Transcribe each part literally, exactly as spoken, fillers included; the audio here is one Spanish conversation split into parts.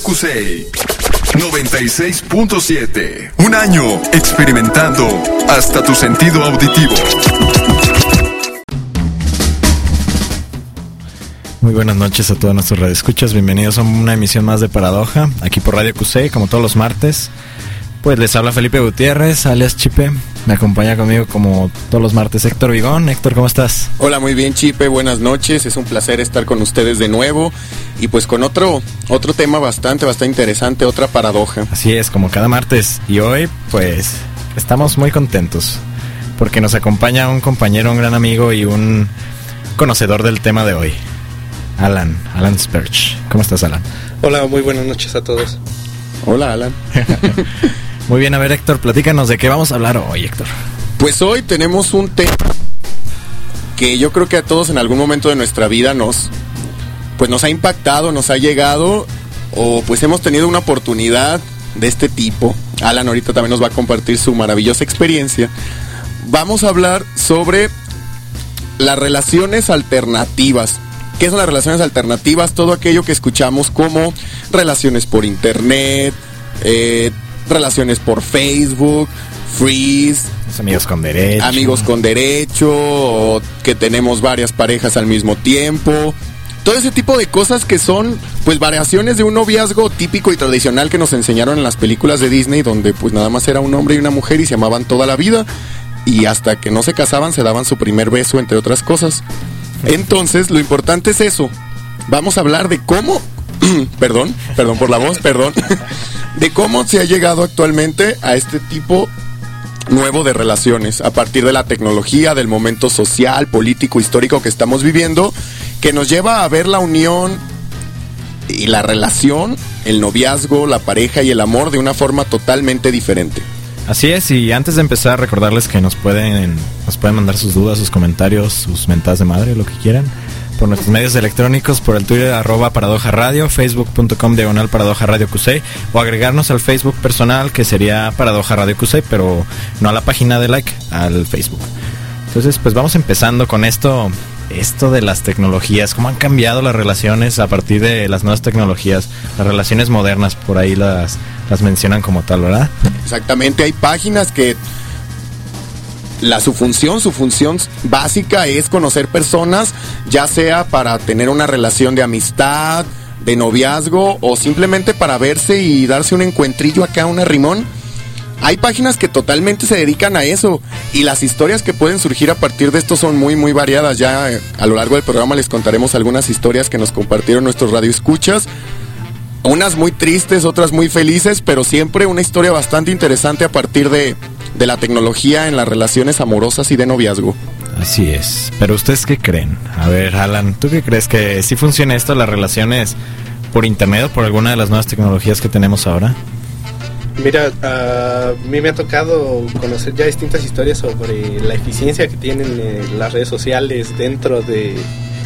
Cusey noventa y seis punto siete. Un año experimentando hasta tu sentido auditivo. Muy buenas noches a todos nuestros radioescuchas. Bienvenidos a una emisión más de Paradoja, aquí por Radio Cusey, como todos los martes. Pues les habla Felipe Gutiérrez, alias Chipe. Me acompaña conmigo como todos los martes Héctor Vigón. Héctor, ¿cómo estás? Hola, muy bien, Chipe, buenas noches. Es un placer estar con ustedes de nuevo. Y pues con otro, otro tema bastante, bastante interesante, otra paradoja. Así es, como cada martes. Y hoy, pues, estamos muy contentos porque nos acompaña un compañero, un gran amigo y un conocedor del tema de hoy. Alan, Alan Sperch. ¿Cómo estás, Alan? Hola, muy buenas noches a todos. Hola, Alan. Muy bien, a ver, Héctor, platícanos de qué vamos a hablar hoy, Héctor. Pues hoy tenemos un tema que yo creo que a todos en algún momento de nuestra vida nos, pues nos ha impactado, nos ha llegado, o pues hemos tenido una oportunidad de este tipo. Alan ahorita también nos va a compartir su maravillosa experiencia. Vamos a hablar sobre las relaciones alternativas. ¿Qué son las relaciones alternativas? Todo aquello que escuchamos como relaciones por internet, eh, relaciones por Facebook, freeze, los amigos con derecho, amigos con derecho, o que tenemos varias parejas al mismo tiempo. Todo ese tipo de cosas que son pues variaciones de un noviazgo típico y tradicional que nos enseñaron en las películas de Disney, donde pues nada más era un hombre y una mujer y se amaban toda la vida y hasta que no se casaban se daban su primer beso, entre otras cosas. Entonces, lo importante es eso. Vamos a hablar de cómo, perdón, perdón por la voz, perdón, de cómo se ha llegado actualmente a este tipo nuevo de relaciones, a partir de la tecnología, del momento social, político, histórico que estamos viviendo, que nos lleva a ver la unión y la relación, el noviazgo, la pareja y el amor de una forma totalmente diferente. Así es, y antes de empezar, recordarles que nos pueden nos pueden mandar sus dudas, sus comentarios, sus mentadas de madre, lo que quieran, por nuestros medios electrónicos, por el Twitter, arroba Paradoja Radio, facebook.com diagonal Paradoja Radio Cusey, o agregarnos al Facebook personal, que sería Paradoja Radio Cusey, pero no a la página de like, al Facebook. Entonces, pues vamos empezando con esto, esto de las tecnologías, cómo han cambiado las relaciones a partir de las nuevas tecnologías, las relaciones modernas, por ahí las, las mencionan como tal, ¿verdad? Exactamente, hay páginas que la su función, su función básica es conocer personas, ya sea para tener una relación de amistad, de noviazgo, o simplemente para verse y darse un encuentrillo acá, un arrimón. Hay páginas que totalmente se dedican a eso, y las historias que pueden surgir a partir de esto son muy muy variadas. Ya eh, a lo largo del programa les contaremos algunas historias que nos compartieron nuestros radioescuchas, unas muy tristes, otras muy felices, pero siempre una historia bastante interesante a partir de, de la tecnología en las relaciones amorosas y de noviazgo. Así es, pero ¿ustedes qué creen? A ver, Alan, ¿tú qué crees? ¿Que sí funciona esto, las relaciones por internet o por alguna de las nuevas tecnologías que tenemos ahora? Mira, uh, a mí me ha tocado conocer ya distintas historias sobre la eficiencia que tienen eh, las redes sociales dentro de,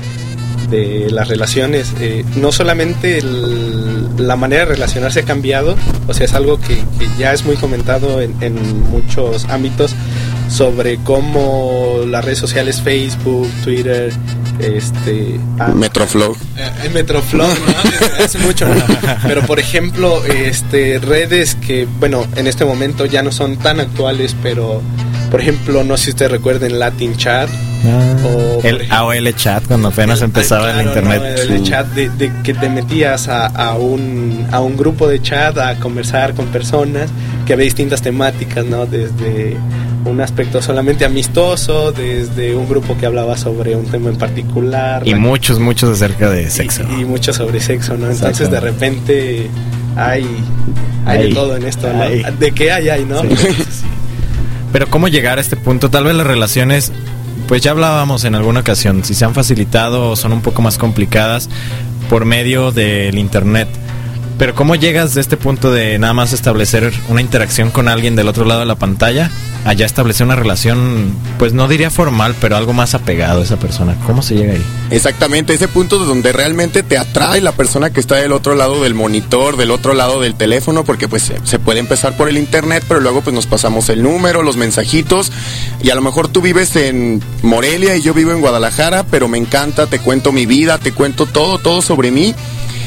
de las relaciones. Eh, no solamente el, la manera de relacionarse ha cambiado, o sea, es algo que, que ya es muy comentado en, en muchos ámbitos, sobre cómo las redes sociales, Facebook, Twitter, este ah, Metroflog eh, Metroflog, ¿no? Hace mucho, ¿no? Pero por ejemplo, este redes que, bueno, en este momento ya no son tan actuales, pero por ejemplo, no sé si ustedes recuerden Latin Chat, ah, o el ejemplo, A O L Chat, cuando apenas el, empezaba claro, el internet, no, el chat de, de que te metías a, a un a un grupo de chat a conversar con personas que había distintas temáticas, ¿no? Desde un aspecto solamente amistoso, desde un grupo que hablaba sobre un tema en particular y muchos, muchos acerca de sexo y, y mucho sobre sexo, ¿no? Entonces de repente hay hay, hay de todo en esto, ¿no? Hay. De qué hay, hay, ¿no? Sí, sí, sí. Pero ¿cómo llegar a este punto? Tal vez las relaciones, pues ya hablábamos en alguna ocasión, si se han facilitado o son un poco más complicadas por medio del internet. Pero ¿cómo llegas de este punto de nada más establecer una interacción con alguien del otro lado de la pantalla a ya establecer una relación, pues no diría formal, pero algo más apegado a esa persona? ¿Cómo se llega ahí? Exactamente, ese punto de donde realmente te atrae la persona que está del otro lado del monitor, del otro lado del teléfono, porque pues se puede empezar por el internet, pero luego pues nos pasamos el número, los mensajitos, y a lo mejor tú vives en Morelia y yo vivo en Guadalajara, pero me encanta, te cuento mi vida, te cuento todo, todo sobre mí.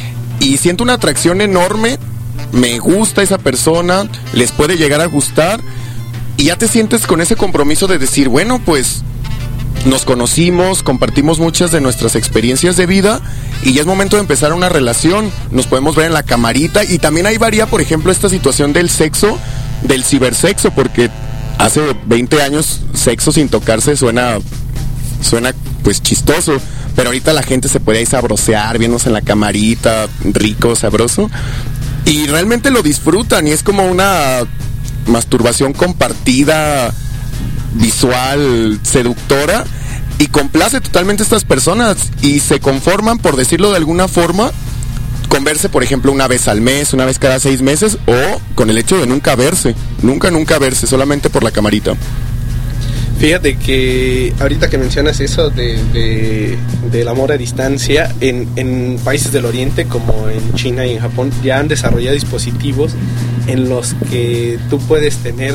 y siento una atracción enorme, me gusta esa persona, les puede llegar a gustar, y ya te sientes con ese compromiso de decir, bueno, pues nos conocimos, compartimos muchas de nuestras experiencias de vida y ya es momento de empezar una relación. Nos podemos ver en la camarita, y también ahí varía, por ejemplo, esta situación del sexo, del cibersexo, porque hace veinte años sexo sin tocarse suena suena pues chistoso, pero ahorita la gente se puede ahí sabrosear, viéndose en la camarita, rico, sabroso, y realmente lo disfrutan, y es como una masturbación compartida, visual, seductora, y complace totalmente a estas personas, y se conforman, por decirlo de alguna forma, con verse, por ejemplo, una vez al mes, una vez cada seis meses, o con el hecho de nunca verse, nunca, nunca verse, solamente por la camarita. Fíjate que ahorita que mencionas eso de, de del amor a distancia, en, en países del oriente como en China y en Japón ya han desarrollado dispositivos en los que tú puedes tener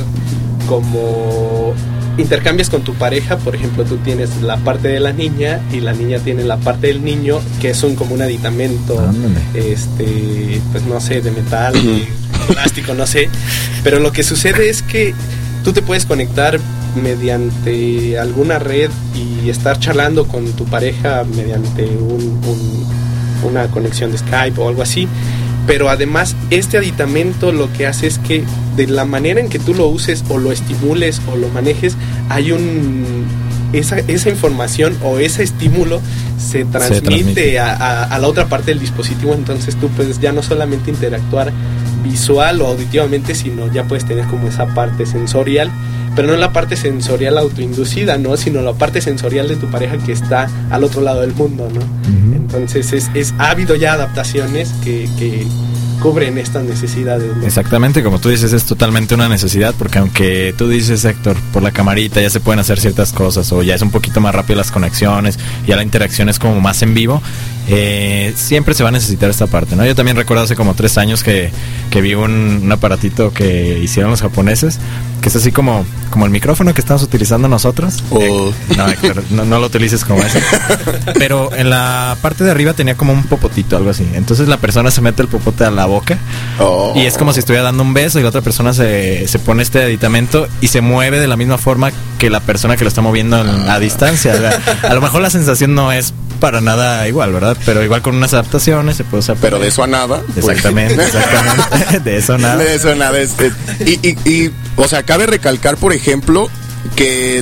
como intercambias con tu pareja. Por ejemplo, tú tienes la parte de la niña y la niña tiene la parte del niño, que es un como un aditamento, Ándale. este pues no sé, de metal, de plástico, no sé, pero lo que sucede es que tú te puedes conectar mediante alguna red y estar charlando con tu pareja mediante un, un, una conexión de Skype o algo así, pero además este aditamento lo que hace es que de la manera en que tú lo uses o lo estimules o lo manejes, hay un esa, esa información o ese estímulo se transmite, se transmite. A, a, a la otra parte del dispositivo. Entonces tú puedes ya no solamente interactuar visual o auditivamente, sino ya puedes tener como esa parte sensorial, pero no la parte sensorial autoinducida, ¿no? Sino la parte sensorial de tu pareja que está al otro lado del mundo, ¿no? Uh-huh. Entonces es, es ha habido ya adaptaciones que, que cubren estas necesidades, ¿no? Exactamente, como tú dices, es totalmente una necesidad, porque aunque tú dices, Héctor, por la camarita ya se pueden hacer ciertas cosas, o ya es un poquito más rápido las conexiones, ya la interacción es como más en vivo, eh, siempre se va a necesitar esta parte, ¿no? Yo también recuerdo hace como tres años que, que vi un, un aparatito que hicieron los japoneses, que es así como, como el micrófono que estamos utilizando nosotros. Oh. Eh, no, Héctor, no, no lo utilices como ese. Pero en la parte de arriba tenía como un popotito, algo así. Entonces la persona se mete el popote a la boca, oh. y es como si estuviera dando un beso, y la otra persona se, se pone este aditamento y se mueve de la misma forma que la persona que lo está moviendo en, a distancia. O sea, a lo mejor la sensación no es para nada igual, ¿verdad? Pero igual con unas adaptaciones se puede usar. Pero de eso a nada. Exactamente, exactamente. De eso a nada. De eso a nada. Es, es, y, y, y, o sea, cabe recalcar, por ejemplo, que,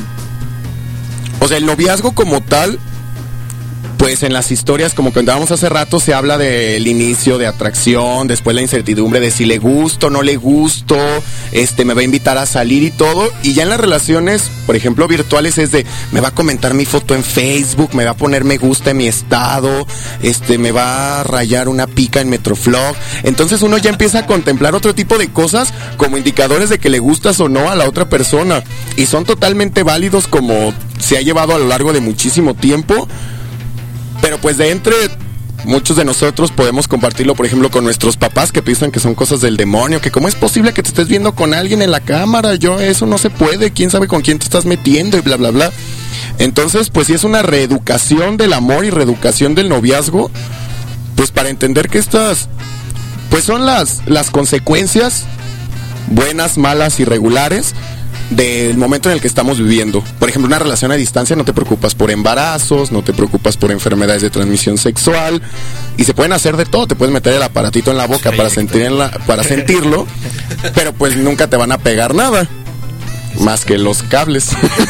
o sea, el noviazgo como tal, pues en las historias, como contábamos hace rato, se habla del inicio de atracción, después la incertidumbre de si le gusto, no le gusto, este, me va a invitar a salir y todo, y ya en las relaciones, por ejemplo, virtuales, es de, me va a comentar mi foto en Facebook, me va a poner me gusta en mi estado, este, me va a rayar una pica en Metroflog. Entonces uno ya empieza a contemplar otro tipo de cosas como indicadores de que le gustas o no a la otra persona, y son totalmente válidos, como se ha llevado a lo largo de muchísimo tiempo. Pero pues de entre muchos de nosotros podemos compartirlo, por ejemplo, con nuestros papás, que piensan que son cosas del demonio, que cómo es posible que te estés viendo con alguien en la cámara, yo, eso no se puede, quién sabe con quién te estás metiendo y bla bla bla. Entonces pues sí es una reeducación del amor y reeducación del noviazgo, pues para entender que estas pues son las, las consecuencias buenas, malas y regulares del momento en el que estamos viviendo. Por ejemplo, una relación a distancia, no te preocupas por embarazos, no te preocupas por enfermedades de transmisión sexual, y se pueden hacer de todo. Te puedes meter el aparatito en la boca, sí, para sentir en la, para sentirlo, pero pues nunca te van a pegar nada más que los cables.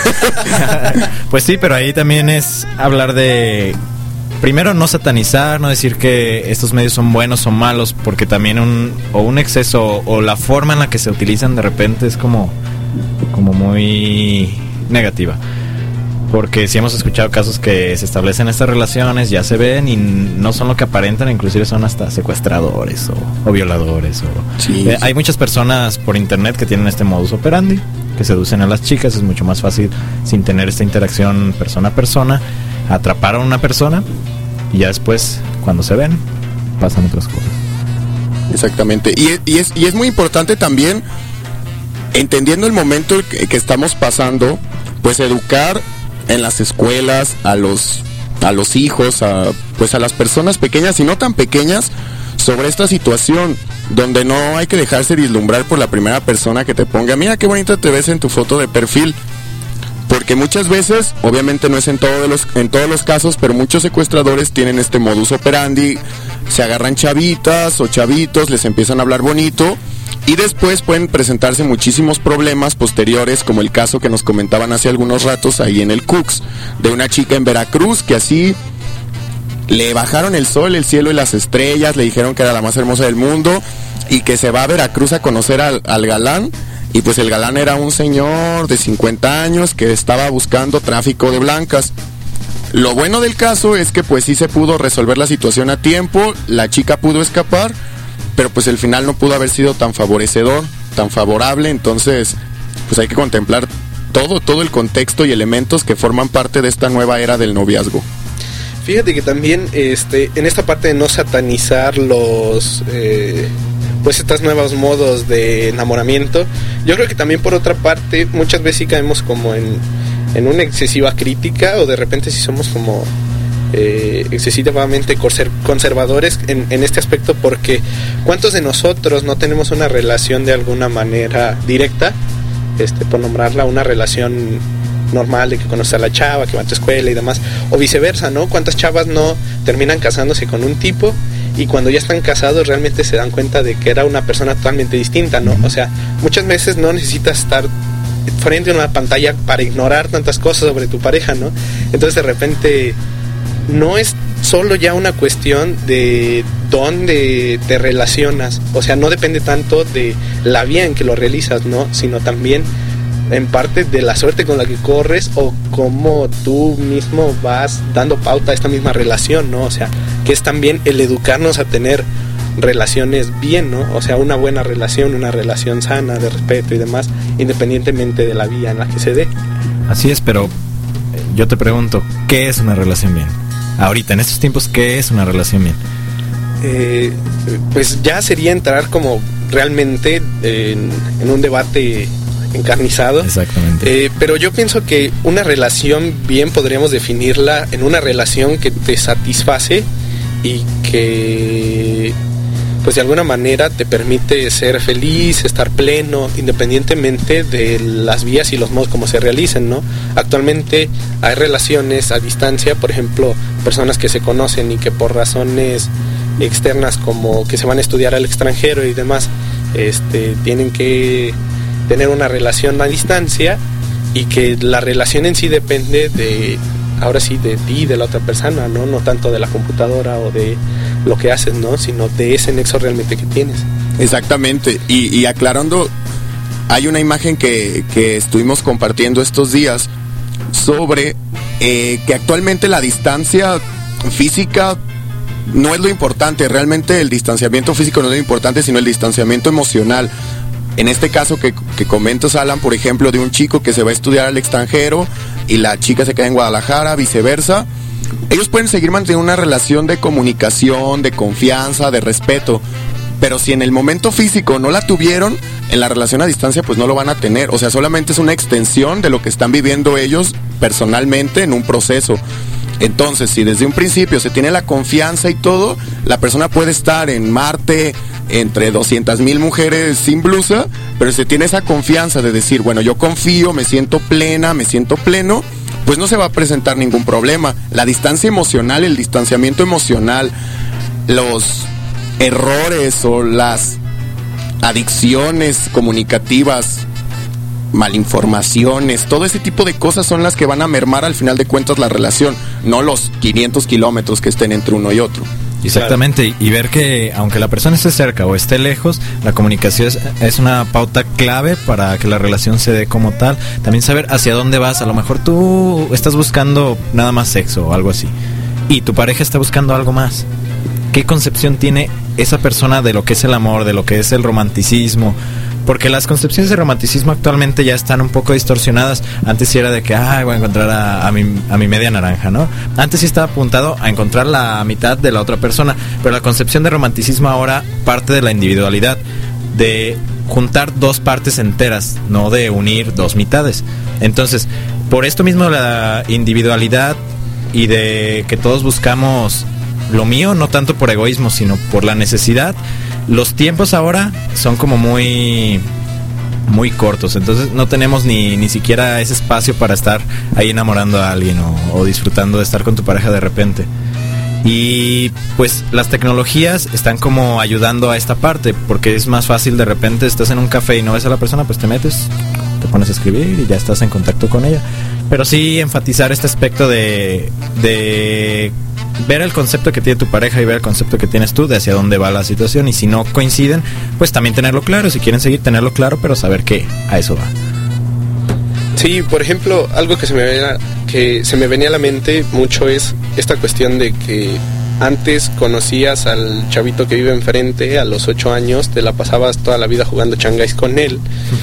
Pues sí, pero ahí también es hablar de, primero, no satanizar, no decir que estos medios son buenos o malos, porque también un, o un exceso o la forma en la que se utilizan de repente es como como muy negativa, porque si hemos escuchado casos que se establecen estas relaciones, ya se ven y no son lo que aparentan, inclusive son hasta secuestradores o, o violadores o, sí, eh, sí. Hay muchas personas por internet que tienen este modus operandi, que seducen a las chicas. Es mucho más fácil, sin tener esta interacción persona a persona, atrapar a una persona, y ya después, cuando se ven, pasan otras cosas. Exactamente, y, y, es, y es muy importante también, entendiendo el momento que, que estamos pasando, pues educar en las escuelas a los a los hijos, a, pues a las personas pequeñas y no tan pequeñas, sobre esta situación, donde no hay que dejarse vislumbrar por la primera persona que te ponga, mira qué bonita te ves en tu foto de perfil. Porque muchas veces, obviamente no es en todos los, en todos los casos, pero muchos secuestradores tienen este modus operandi, se agarran chavitas o chavitos, les empiezan a hablar bonito, y después pueden presentarse muchísimos problemas posteriores, como el caso que nos comentaban hace algunos ratos ahí en el Cooks, de una chica en Veracruz que así le bajaron el sol, el cielo y las estrellas, le dijeron que era la más hermosa del mundo, y que se va a Veracruz a conocer al, al galán. Y pues el galán era un señor de cincuenta años que estaba buscando tráfico de blancas. Lo bueno del caso es que pues sí se pudo resolver la situación a tiempo, la chica pudo escapar, pero pues el final no pudo haber sido tan favorecedor, tan favorable. Entonces pues hay que contemplar todo, todo el contexto y elementos que forman parte de esta nueva era del noviazgo. Fíjate que también este, en esta parte de no satanizar los... Eh... pues estos nuevos modos de enamoramiento, yo creo que también por otra parte muchas veces sí caemos como en, en una excesiva crítica, o de repente sí somos como eh, excesivamente conservadores en, en este aspecto, porque ¿cuántos de nosotros no tenemos una relación de alguna manera directa, este, por nombrarla, una relación normal de que conoces a la chava, que va a tu escuela y demás, o viceversa, ¿no? ¿Cuántas chavas no terminan casándose con un tipo y cuando ya están casados realmente se dan cuenta de que era una persona totalmente distinta, ¿no? O sea, muchas veces no necesitas estar frente a una pantalla para ignorar tantas cosas sobre tu pareja, ¿no? Entonces de repente no es solo ya una cuestión de dónde te relacionas, o sea, no depende tanto de la vía en que lo realizas, ¿no? Sino también en parte de la suerte con la que corres o cómo tú mismo vas dando pauta a esta misma relación, ¿no? O sea, que es también el educarnos a tener relaciones bien, ¿no? O sea, una buena relación, una relación sana, de respeto y demás, independientemente de la vía en la que se dé. Así es, pero yo te pregunto, ¿qué es una relación bien? Ahorita, en estos tiempos, ¿qué es una relación bien? Eh, pues ya sería entrar como realmente en, en un debate encarnizado. Exactamente. Eh, pero yo pienso que una relación bien podríamos definirla en una relación que te satisface y que pues de alguna manera te permite ser feliz, estar pleno, independientemente de las vías y los modos como se realicen, ¿no? Actualmente hay relaciones a distancia, por ejemplo, personas que se conocen y que por razones externas como que se van a estudiar al extranjero y demás, este, tienen que tener una relación a distancia, y que la relación en sí depende de, ahora sí, de ti, de la otra persona, ¿no? No tanto de la computadora o de lo que haces, ¿no? Sino de ese nexo realmente que tienes. Exactamente, y, y aclarando, hay una imagen que, que estuvimos compartiendo estos días sobre eh, que actualmente la distancia física no es lo importante, realmente el distanciamiento físico no es lo importante, sino el distanciamiento emocional. En este caso que, que comentas, Alan, por ejemplo, de un chico que se va a estudiar al extranjero y la chica se queda en Guadalajara, viceversa, ellos pueden seguir manteniendo una relación de comunicación, de confianza, de respeto, pero si en el momento físico no la tuvieron, en la relación a distancia pues no lo van a tener. O sea, solamente es una extensión de lo que están viviendo ellos personalmente en un proceso. Entonces, si desde un principio se tiene la confianza y todo, la persona puede estar en Marte entre doscientas mil mujeres sin blusa, pero si se tiene esa confianza de decir, bueno, yo confío, me siento plena, me siento pleno, pues no se va a presentar ningún problema. La distancia emocional, el distanciamiento emocional, los errores o las adicciones comunicativas, malinformaciones, todo ese tipo de cosas son las que van a mermar al final de cuentas la relación, no los quinientos kilómetros que estén entre uno y otro. Exactamente, y ver que aunque la persona esté cerca o esté lejos, la comunicación es, es una pauta clave para que la relación se dé como tal. También saber hacia dónde vas. A lo mejor tú estás buscando nada más sexo o algo así, y tu pareja está buscando algo más. ¿Qué concepción tiene esa persona de lo que es el amor, de lo que es el romanticismo? Porque las concepciones de romanticismo actualmente ya están un poco distorsionadas. Antes sí era de que, ah, voy a encontrar a, a, mi, a mi media naranja, ¿no? Antes sí estaba apuntado a encontrar la mitad de la otra persona. Pero la concepción de romanticismo ahora parte de la individualidad, de juntar dos partes enteras, no de unir dos mitades. Entonces, por esto mismo la individualidad y de que todos buscamos lo mío, no tanto por egoísmo, sino por la necesidad. Los tiempos ahora son como muy muy cortos, entonces no tenemos ni, ni siquiera ese espacio para estar ahí enamorando a alguien o, o disfrutando de estar con tu pareja de repente. Y pues las tecnologías están como ayudando a esta parte, porque es más fácil, de repente estás en un café y no ves a la persona, pues te metes, te pones a escribir y ya estás en contacto con ella. Pero sí enfatizar este aspecto de, de ver el concepto que tiene tu pareja y ver el concepto que tienes tú de hacia dónde va la situación, y si no coinciden, pues también tenerlo claro, si quieren seguir, tenerlo claro, pero saber que a eso va. Sí, por ejemplo, algo que se me venía, que se me venía a la mente mucho es esta cuestión de que antes conocías al chavito que vive enfrente, a los ocho años, te la pasabas toda la vida jugando changáis con él,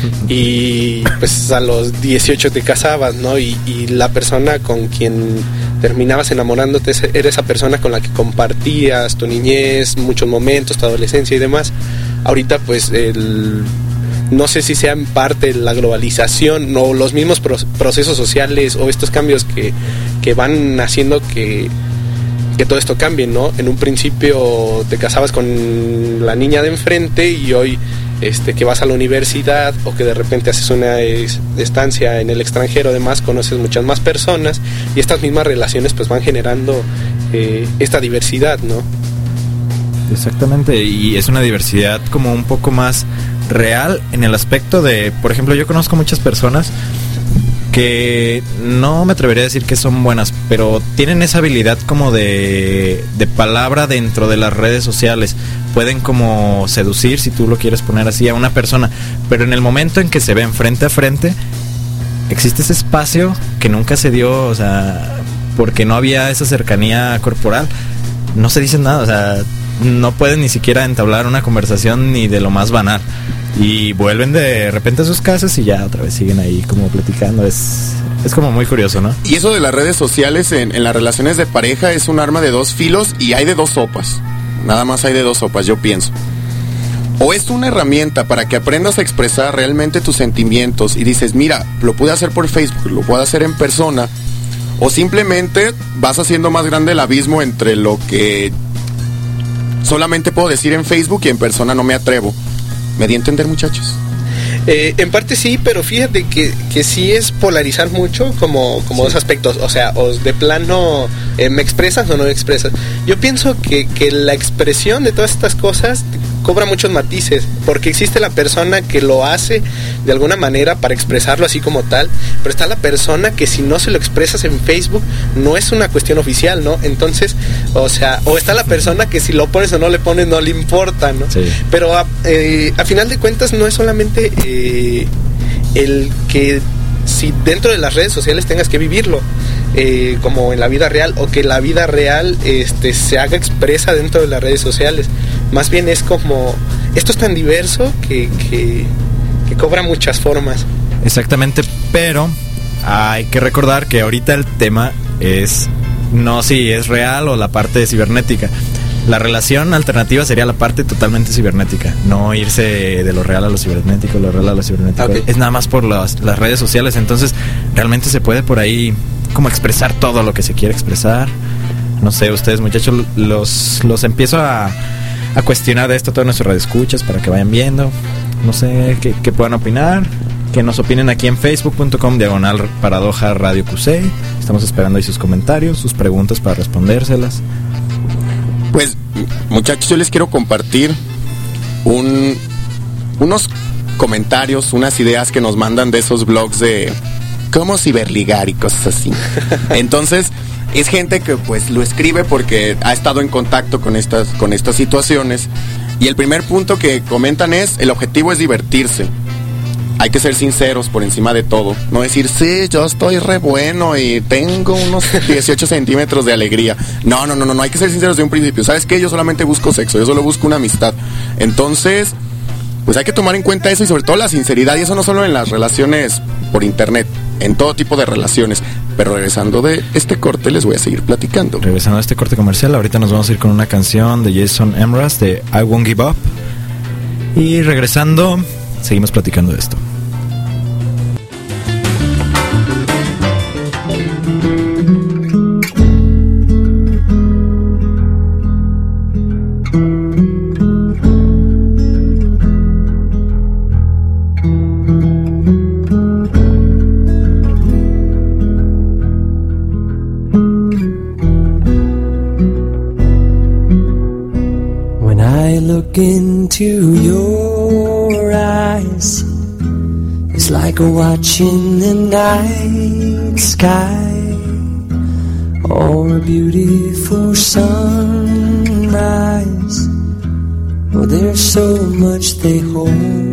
y pues a los dieciocho te casabas, ¿no? Y, y la persona con quien terminabas enamorándote era esa persona con la que compartías tu niñez, muchos momentos, tu adolescencia y demás. Ahorita pues el... no sé si sea en parte la globalización o los mismos pro- procesos sociales o estos cambios que, que van haciendo que, que todo esto cambie, ¿no? En un principio te casabas con la niña de enfrente y hoy este, que vas a la universidad o que de repente haces una es, estancia en el extranjero, además conoces muchas más personas y estas mismas relaciones pues van generando eh, esta diversidad, ¿no? Exactamente, y es una diversidad como un poco más real en el aspecto de, por ejemplo, yo conozco muchas personas que no me atrevería a decir que son buenas, pero tienen esa habilidad como de, de palabra dentro de las redes sociales. Pueden como seducir, si tú lo quieres poner así, a una persona, pero en el momento en que se ven frente a frente, existe ese espacio que nunca se dio, o sea, porque no había esa cercanía corporal, no se dicen nada, o sea, no pueden ni siquiera entablar una conversación ni de lo más banal, y vuelven de repente a sus casas y ya otra vez siguen ahí como platicando. Es, es como muy curioso, ¿no? Y eso de las redes sociales en, en las relaciones de pareja es un arma de dos filos y hay de dos sopas. Nada más hay de dos sopas, yo pienso. O es una herramienta para que aprendas a expresar realmente tus sentimientos y dices, mira, lo pude hacer por Facebook, lo puedo hacer en persona, o simplemente vas haciendo más grande el abismo entre lo que solamente puedo decir en Facebook y en persona no me atrevo. ¿Me di a entender, muchachos? Eh, en parte sí, pero fíjate que, que sí es polarizar mucho como, como sí. Dos aspectos, o sea, o de plano eh, me expresas o no me expresas. Yo pienso que, que la expresión de todas estas cosas cobra muchos matices, porque existe la persona que lo hace de alguna manera para expresarlo así como tal, pero está la persona que si no se lo expresas en Facebook no es una cuestión oficial, ¿no? Entonces, o sea, o está la persona que si lo pones o no le pones no le importa, ¿no? Sí. Pero a, eh, a final de cuentas no es solamente eh, el que si dentro de las redes sociales tengas que vivirlo eh, como en la vida real, o que la vida real este, se haga expresa dentro de las redes sociales. Más bien es como, esto es tan diverso que, que, que cobra muchas formas. Exactamente, pero hay que recordar que ahorita el tema es no si es real o la parte cibernética. La relación alternativa sería la parte totalmente cibernética, no irse de lo real a lo cibernético, lo real a lo cibernético. Okay. Es nada más por las, las redes sociales, entonces realmente se puede por ahí como expresar todo lo que se quiere expresar. No sé, ustedes muchachos, los, los empiezo a, a cuestionar de esto, todos nuestros radioescuchas, para que vayan viendo, no sé, qué, qué puedan opinar, que nos opinen aquí en facebook punto com diagonal paradoja radio Q C. Estamos esperando ahí sus comentarios, sus preguntas para respondérselas. Pues, muchachos, yo les quiero compartir un, unos comentarios, unas ideas que nos mandan de esos blogs de cómo ciberligar y cosas así. Entonces, es gente que pues lo escribe porque ha estado en contacto con estas, con estas situaciones. Y el primer punto que comentan es, el objetivo es divertirse. Hay que ser sinceros por encima de todo. No decir, sí, yo estoy re bueno y tengo unos dieciocho centímetros de alegría. No, no, no, no, no, hay que ser sinceros de un principio. ¿Sabes qué? Yo solamente busco sexo, yo solo busco una amistad. Entonces, pues hay que tomar en cuenta eso y sobre todo la sinceridad. Y eso no solo en las relaciones por internet, en todo tipo de relaciones. Pero regresando de este corte, les voy a seguir platicando. Regresando a este corte comercial, ahorita nos vamos a ir con una canción de Jason Mraz de I Won't Give Up. Y regresando, seguimos platicando de esto. look into your eyes is like watching the night sky or a beautiful sunrise. Oh, there's so much they hold,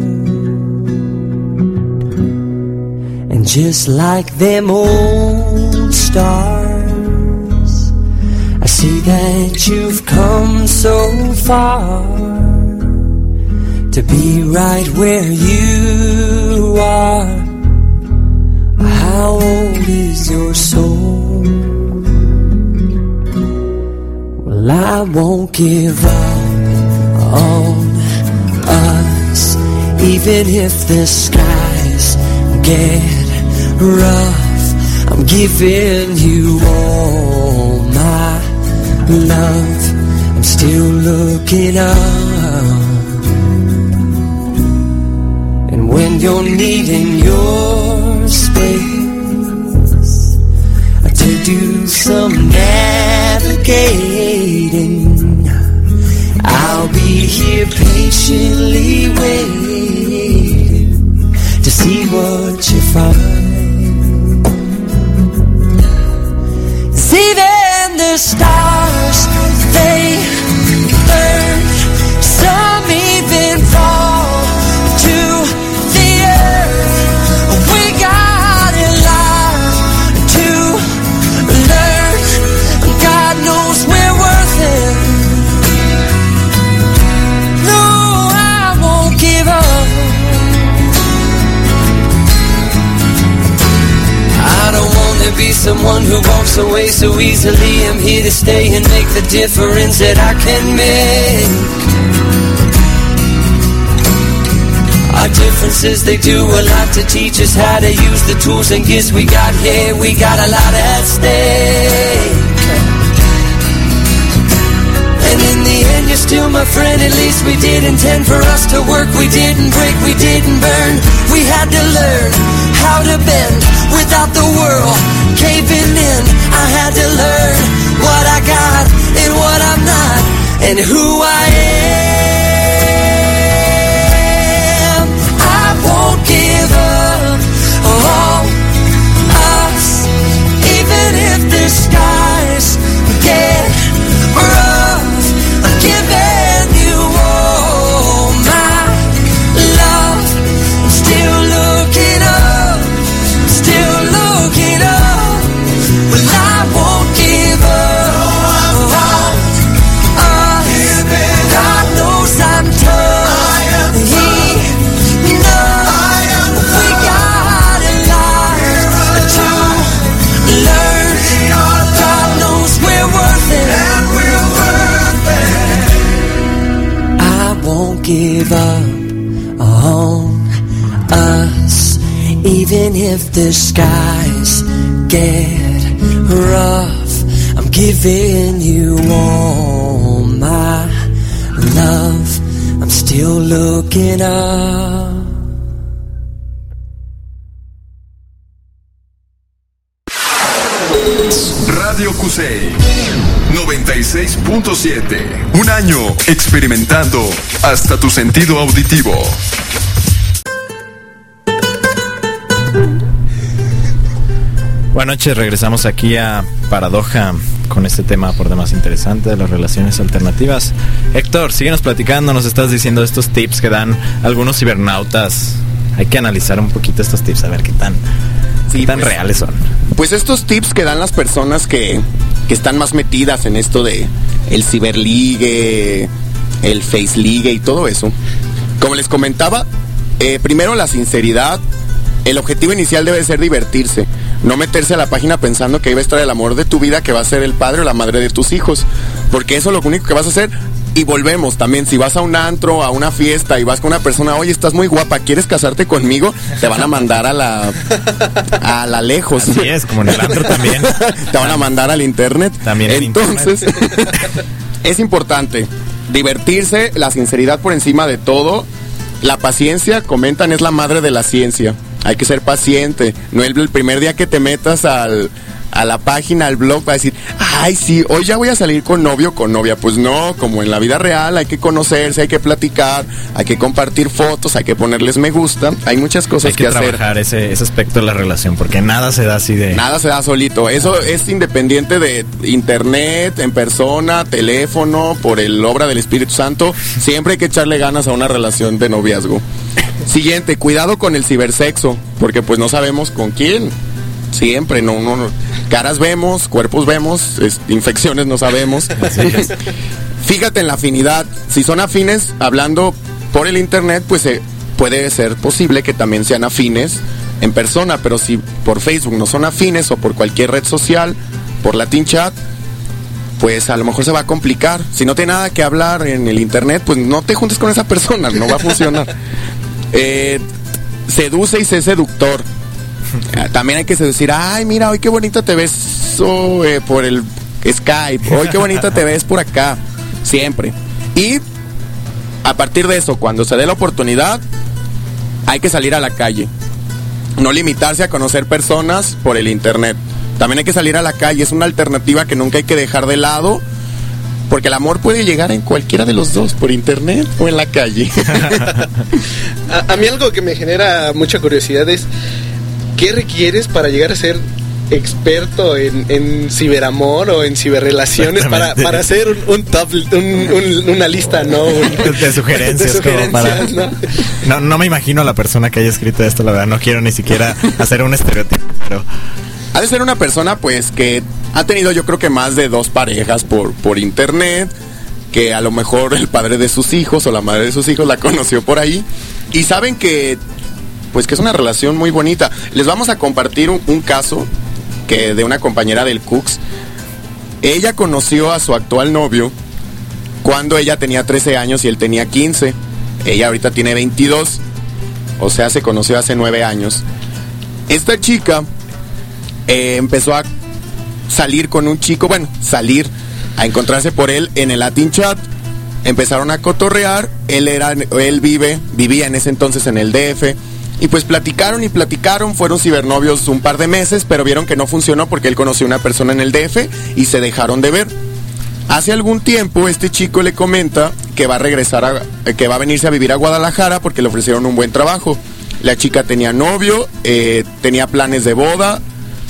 and just like them old stars, I see that you've come so far to be right where you are. How old is your soul? Well, I won't give up on us, even if the skies get rough. I'm giving you all my love. I'm still looking up. When you're needing your space to do some navigating, I'll be here patiently waiting to see what you find. See then the stars, they burn, some even fall to be someone who walks away so easily. I'm here to stay and make the difference that I can make. Our differences, they do a lot to teach us how to use the tools and gifts we got here. We got a lot at stake. And in the end, you're still my friend. At least we did intend for us to work. We didn't break, we didn't burn. We had to learn how to bend without the world caving in. I had to learn what I got and what I'm not, and who I am. I won't give up on us, even if the skies get rough. I'm giving you all my love. I'm still looking up, still looking up. Well, I won't give up on us. God knows I'm tough. He knows we got a lot to learn. God knows we're worth it, and we're worth it. I won't give up on us, even if the skies get rough. I'm giving you all my love. I'm still looking up. Radio Cusey noventa y seis punto siete. Un año experimentando hasta tu sentido auditivo. Buenas noches, regresamos aquí a Paradoja con este tema por demás interesante de las relaciones alternativas. Héctor, síguenos platicando, nos estás diciendo estos tips que dan algunos cibernautas. Hay que analizar un poquito estos tips, a ver qué tan, sí, qué tan pues, reales son. Pues estos tips que dan las personas que, que están más metidas en esto de el ciberligue, el faceligue y todo eso. Como les comentaba, eh, primero la sinceridad. El objetivo inicial debe ser divertirse, no meterse a la página pensando que ahí va a estar el amor de tu vida, que va a ser el padre o la madre de tus hijos, porque eso es lo único que vas a hacer. Y volvemos también, si vas a un antro, a una fiesta y vas con una persona, oye, estás muy guapa, ¿quieres casarte conmigo? Te van a mandar a la a la lejos. Así es, como en el antro también. Te van a mandar al internet. También en Entonces, internet. Es importante divertirse, la sinceridad por encima de todo. La paciencia, comentan, es la madre de la ciencia. Hay que ser paciente. No el, el primer día que te metas al, a la página, al blog, va a decir, ay, sí, hoy ya voy a salir con novio o con novia. Pues no, como en la vida real hay que conocerse, hay que platicar, hay que compartir fotos, hay que ponerles me gusta, hay muchas cosas hay que, que hacer. trabajar ese, ese aspecto de la relación, porque nada se da así de... Nada se da solito, eso es independiente de internet, en persona, teléfono, por el obra del Espíritu Santo, siempre hay que echarle ganas a una relación de noviazgo. Siguiente, cuidado con el cibersexo, porque pues no sabemos con quién. Siempre, no, no, no. Caras vemos, cuerpos vemos, es, infecciones no sabemos. Así es. Fíjate en la afinidad. Si son afines, hablando por el internet, pues eh, puede ser posible que también sean afines en persona, pero si por Facebook no son afines o por cualquier red social, por Latin Chat, pues a lo mejor se va a complicar. Si no tiene nada que hablar en el internet, pues no te juntes con esa persona, no va a funcionar. Eh, seduce y sé seductor. También hay que seducir. Ay, mira, hoy qué bonita te ves oh, eh, por el Skype. Hoy qué bonita te ves por acá. Siempre. Y a partir de eso, cuando se dé la oportunidad, hay que salir a la calle. No limitarse a conocer personas por el internet. También hay que salir a la calle. Es una alternativa que nunca hay que dejar de lado, porque el amor puede llegar en cualquiera de los dos, por internet o en la calle. a, a mí algo que me genera mucha curiosidad es, ¿qué requieres para llegar a ser experto en, en ciberamor o en ciberrelaciones para, para hacer un, un top, un, un, una lista, ¿no? Un, de sugerencias, de sugerencias como para... ¿no? No, no me imagino a la persona que haya escrito esto, la verdad, no quiero ni siquiera hacer un estereotipo, pero... Ha de ser una persona, pues, que ha tenido yo creo que más de dos parejas por, por internet, que a lo mejor el padre de sus hijos o la madre de sus hijos la conoció por ahí, y saben que, pues, que es una relación muy bonita. Les vamos a compartir un, un caso que de una compañera del Cooks. Ella conoció a su actual novio cuando ella tenía trece años y él tenía quince. Ella ahorita tiene veintidós, o sea, se conoció hace nueve años. Esta chica eh, empezó a salir con un chico, bueno, salir, a encontrarse por él en el Latin Chat. Empezaron a cotorrear, él era, él vive, vivía en ese entonces en el D F, y pues platicaron y platicaron, fueron cibernovios un par de meses, pero vieron que no funcionó porque él conoció a una persona en el D F y se dejaron de ver. Hace algún tiempo este chico le comenta que va a regresar, a, que va a venirse a vivir a Guadalajara porque le ofrecieron un buen trabajo. La chica tenía novio, eh, tenía planes de boda,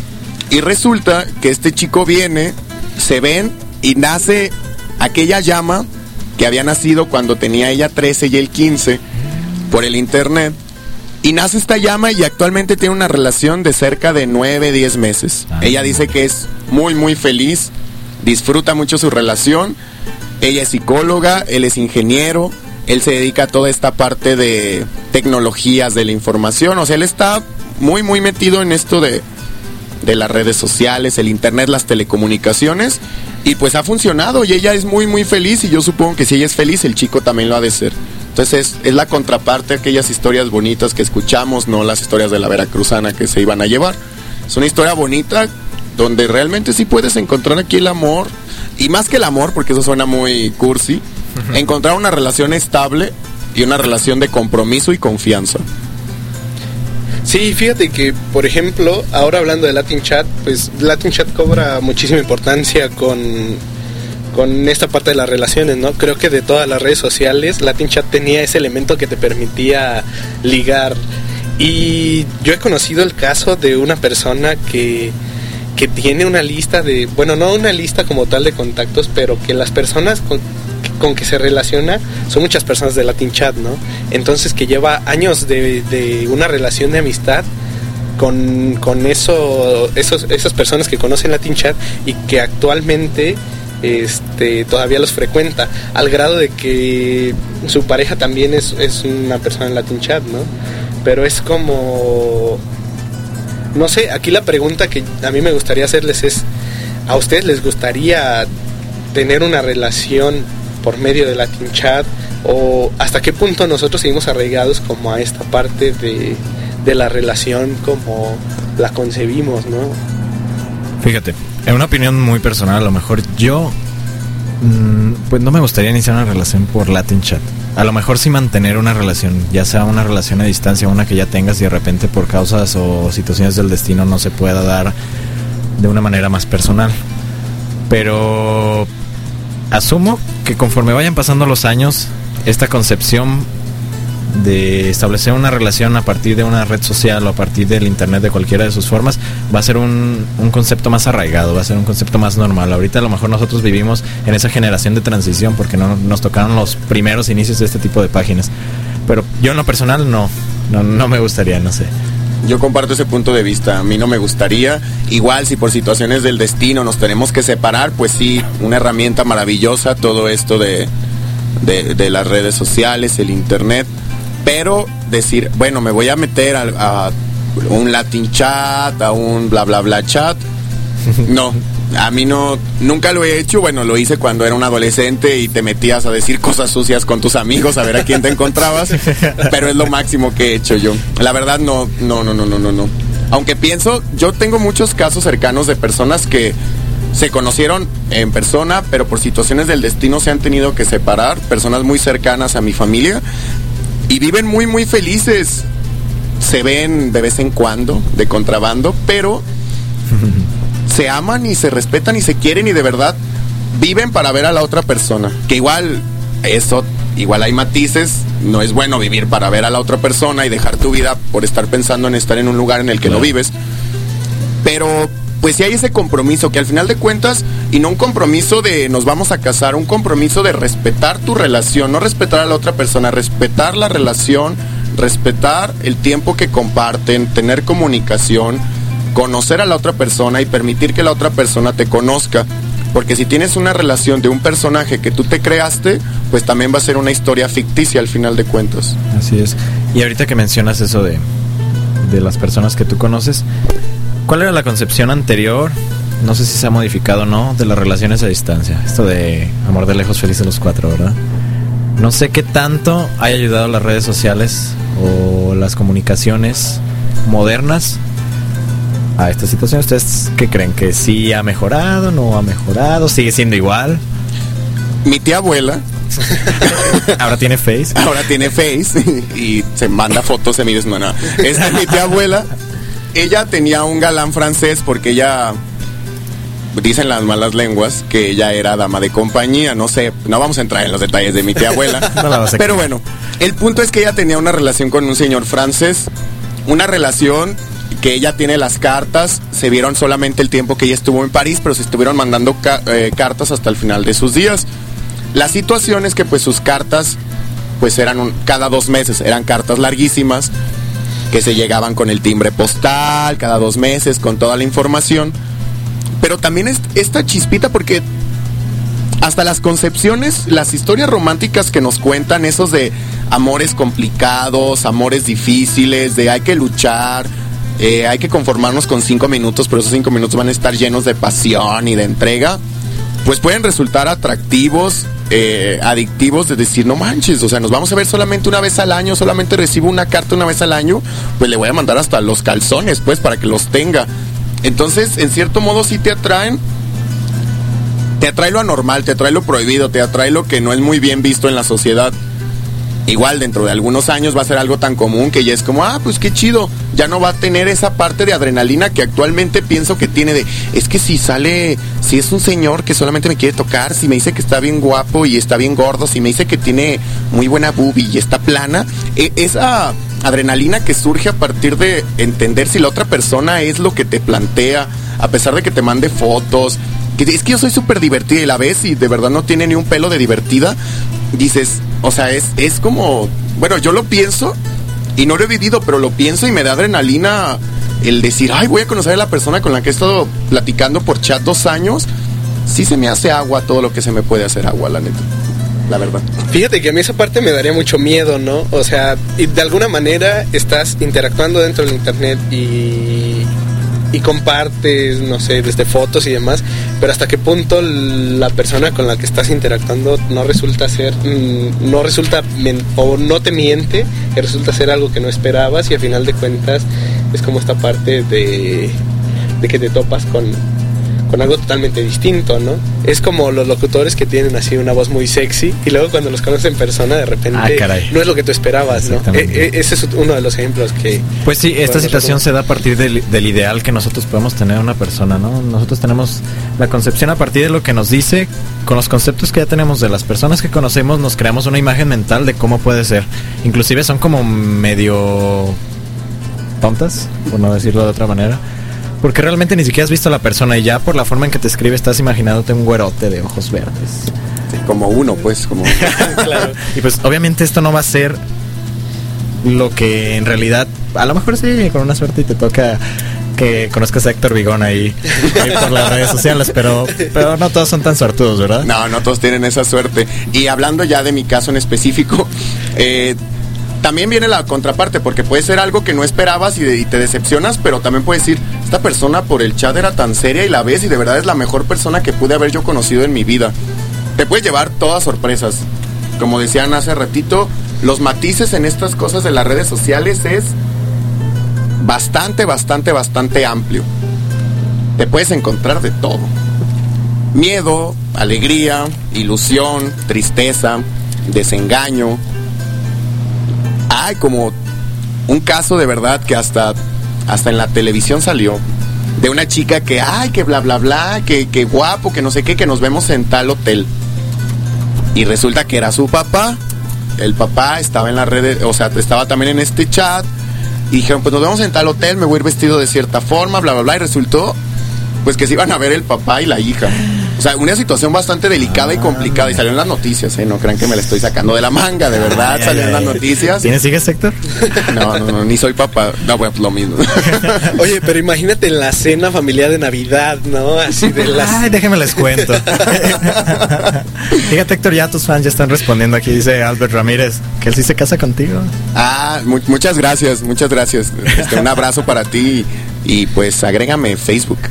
y resulta que este chico viene, se ven y nace aquella llama que había nacido cuando tenía ella trece y él quince por el internet. Y nace esta llama y actualmente tiene una relación de cerca de nueve, diez meses. Ah, ella dice que es muy, muy feliz, disfruta mucho su relación. Ella es psicóloga, él es ingeniero, él se dedica a toda esta parte de tecnologías de la información. O sea, él está muy, muy metido en esto de, de las redes sociales, el internet, las telecomunicaciones. Y pues ha funcionado y ella es muy, muy feliz. Y yo supongo que si ella es feliz, el chico también lo ha de ser. Entonces es, es la contraparte de aquellas historias bonitas que escuchamos, no las historias de la veracruzana que se iban a llevar. Es una historia bonita donde realmente sí puedes encontrar aquí el amor, y más que el amor, porque eso suena muy cursi, uh-huh. encontrar una relación estable y una relación de compromiso y confianza. Sí, fíjate que, por ejemplo, ahora hablando de Latin Chat, pues Latin Chat cobra muchísima importancia con... con esta parte de las relaciones, ¿no? Creo que de todas las redes sociales, Latin Chat tenía ese elemento que te permitía ligar. Y yo he conocido el caso de una persona que, que tiene una lista de, bueno, no una lista como tal de contactos, pero que las personas con, con que se relaciona son muchas personas de Latin Chat, ¿no? Entonces que lleva años de, de una relación de amistad con, con eso, esos, esas personas que conocen Latin Chat y que actualmente... Este, todavía los frecuenta, al grado de que su pareja también es, es una persona en Latin Chat, ¿no? Pero es como... No sé, aquí la pregunta que a mí me gustaría hacerles es, ¿a ustedes les gustaría tener una relación por medio de Latin Chat? ¿O hasta qué punto nosotros seguimos arraigados como a esta parte de, de la relación como la concebimos, ¿no? Fíjate, en una opinión muy personal, a lo mejor yo mmm, pues no me gustaría iniciar una relación por Latin Chat. A lo mejor sí mantener una relación, ya sea una relación a distancia, una que ya tengas y de repente por causas o situaciones del destino no se pueda dar de una manera más personal. Pero asumo que conforme vayan pasando los años, esta concepción de establecer una relación a partir de una red social o a partir del internet, de cualquiera de sus formas, va a ser un, un concepto más arraigado, va a ser un concepto más normal. Ahorita a lo mejor nosotros vivimos en esa generación de transición porque no nos tocaron los primeros inicios de este tipo de páginas, pero yo en lo personal no, no, no me gustaría, no sé. Yo comparto ese punto de vista. A mí no me gustaría. Igual si por situaciones del destino nos tenemos que separar, pues sí, una herramienta maravillosa todo esto de, de, de las redes sociales, el internet. Pero decir, bueno, me voy a meter a, a un Latin chat, a un bla bla bla chat. No, a mí no, nunca lo he hecho. Bueno, lo hice cuando era un adolescente y te metías a decir cosas sucias con tus amigos a ver a quién te encontrabas. Pero es lo máximo que he hecho yo. La verdad no, no, no, no, no, no, no. Aunque pienso, yo tengo muchos casos cercanos de personas que se conocieron en persona, pero por situaciones del destino se han tenido que separar. Personas muy cercanas a mi familia y viven muy, muy felices. Se ven de vez en cuando de contrabando, pero se aman y se respetan y se quieren y de verdad viven para ver a la otra persona. Que igual, eso, igual hay matices. No es bueno vivir para ver a la otra persona y dejar tu vida por estar pensando en estar en un lugar en el que claro. no vives. Pero pues si hay ese compromiso, que al final de cuentas, y no un compromiso de nos vamos a casar, un compromiso de respetar tu relación, no respetar a la otra persona, respetar la relación, respetar el tiempo que comparten, tener comunicación, conocer a la otra persona y permitir que la otra persona te conozca. Porque si tienes una relación de un personaje que tú te creaste, pues también va a ser una historia ficticia al final de cuentas. Así es. Y ahorita que mencionas eso de, de las personas que tú conoces, ¿cuál era la concepción anterior? No sé si se ha modificado o no, de las relaciones a distancia. Esto de amor de lejos, felices los cuatro, ¿verdad? No sé qué tanto haya ayudado las redes sociales o las comunicaciones modernas a esta situación. ¿Ustedes qué creen? ¿Que sí ha mejorado, no ha mejorado, sigue siendo igual? Mi tía abuela ahora tiene Face. Ahora tiene Face y se manda fotos de mi desnuda. Esta es mi tía abuela. Ella tenía un galán francés porque ella, dicen las malas lenguas, que ella era dama de compañía. No sé, no vamos a entrar en los detalles de mi tía abuela. No, pero bueno, el punto es que ella tenía una relación con un señor francés. Una relación que ella tiene las cartas. Se vieron solamente el tiempo que ella estuvo en París, pero se estuvieron mandando ca- eh, cartas hasta el final de sus días. La situación es que pues sus cartas pues eran un, cada dos meses, eran cartas larguísimas que se llegaban con el timbre postal cada dos meses con toda la información. Pero también es esta chispita, porque hasta las concepciones, las historias románticas que nos cuentan, esos de amores complicados, amores difíciles, de hay que luchar, eh, hay que conformarnos con cinco minutos, pero esos cinco minutos van a estar llenos de pasión y de entrega, pues pueden resultar atractivos, eh, adictivos, de decir, no manches, o sea, nos vamos a ver solamente una vez al año, solamente recibo una carta una vez al año, pues le voy a mandar hasta los calzones, pues, para que los tenga. Entonces, en cierto modo sí te atraen, te atrae lo anormal, te atrae lo prohibido, te atrae lo que no es muy bien visto en la sociedad. Igual dentro de algunos años va a ser algo tan común que ya es como, ah, pues qué chido, ya no va a tener esa parte de adrenalina que actualmente pienso que tiene de, es que si sale, si es un señor que solamente me quiere tocar, si me dice que está bien guapo y está bien gordo, si me dice que tiene muy buena boobie y está plana, e- esa adrenalina que surge a partir de entender si la otra persona es lo que te plantea, a pesar de que te mande fotos, que es que yo soy súper divertida y la ves y de verdad no tiene ni un pelo de divertida, dices, o sea, es, es como, bueno, yo lo pienso y no lo he vivido, pero lo pienso y me da adrenalina el decir, ay, voy a conocer a la persona con la que he estado platicando por chat dos años. Sí se me hace agua todo lo que se me puede hacer agua, la neta, la verdad. Fíjate que a mí esa parte me daría mucho miedo, ¿no? O sea, y de alguna manera estás interactuando dentro del internet y... y compartes, no sé, desde fotos y demás, pero hasta qué punto la persona con la que estás interactuando no resulta ser, no resulta, o no te miente, que resulta ser algo que no esperabas, y a final de cuentas es como esta parte de, de que te topas con, con algo totalmente distinto, ¿no? Es como los locutores que tienen así una voz muy sexy y luego cuando los conoces en persona de repente ah, no es lo que tú esperabas, ¿no? E- e- ese es uno de los ejemplos que... Pues sí, esta situación se da a partir del, del ideal que nosotros podemos tener de una persona, ¿no? Nosotros tenemos la concepción a partir de lo que nos dice, con los conceptos que ya tenemos de las personas que conocemos, nos creamos una imagen mental de cómo puede ser. Inclusive son como medio tontas, por no decirlo de otra manera, porque realmente ni siquiera has visto a la persona y ya por la forma en que te escribe estás imaginándote un güerote de ojos verdes. Sí, como uno, pues, como claro. Y pues obviamente esto no va a ser lo que en realidad, a lo mejor sí, con una suerte y te toca que conozcas a Héctor Vigón ahí, ahí por las redes sociales, pero pero no todos son tan suertudos, ¿verdad? No, no todos tienen esa suerte. Y hablando ya de mi caso en específico, eh, también viene la contraparte, porque puede ser algo que no esperabas y, de, y te decepcionas, pero también puedes decir, esta persona por el chat era tan seria y la ves y de verdad es la mejor persona que pude haber yo conocido en mi vida. Te puedes llevar todas sorpresas. Como decían hace ratito, los matices en estas cosas de las redes sociales es bastante, bastante, bastante amplio. Te puedes encontrar de todo. Miedo, alegría, ilusión, tristeza, desengaño. Hay como un caso de verdad que hasta, hasta en la televisión salió, de una chica que, ay, que bla, bla, bla, que, que guapo, que no sé qué, que nos vemos en tal hotel. Y resulta que era su papá. El papá estaba en las redes, o sea, estaba también en este chat. Y dijeron, pues nos vemos en tal hotel, me voy a ir vestido de cierta forma, bla, bla, bla. Y resultó, pues que se iban a ver el papá y la hija. O sea, una situación bastante delicada y complicada. Y salió en las noticias, ¿eh? No crean que me la estoy sacando de la manga, de verdad. Ay, salió ay, en las noticias. ¿Tienes hijas, Héctor? No, no, no, ni soy papá. No, bueno, pues lo mismo. Oye, pero imagínate en la cena familiar de Navidad, ¿no? Así de las... Ay, déjenme les cuento. Fíjate, Héctor, ya tus fans ya están respondiendo aquí. Dice Albert Ramírez, que él sí se casa contigo. Ah, mu- muchas gracias, muchas gracias. Este, un abrazo para ti y, y pues agrégame Facebook.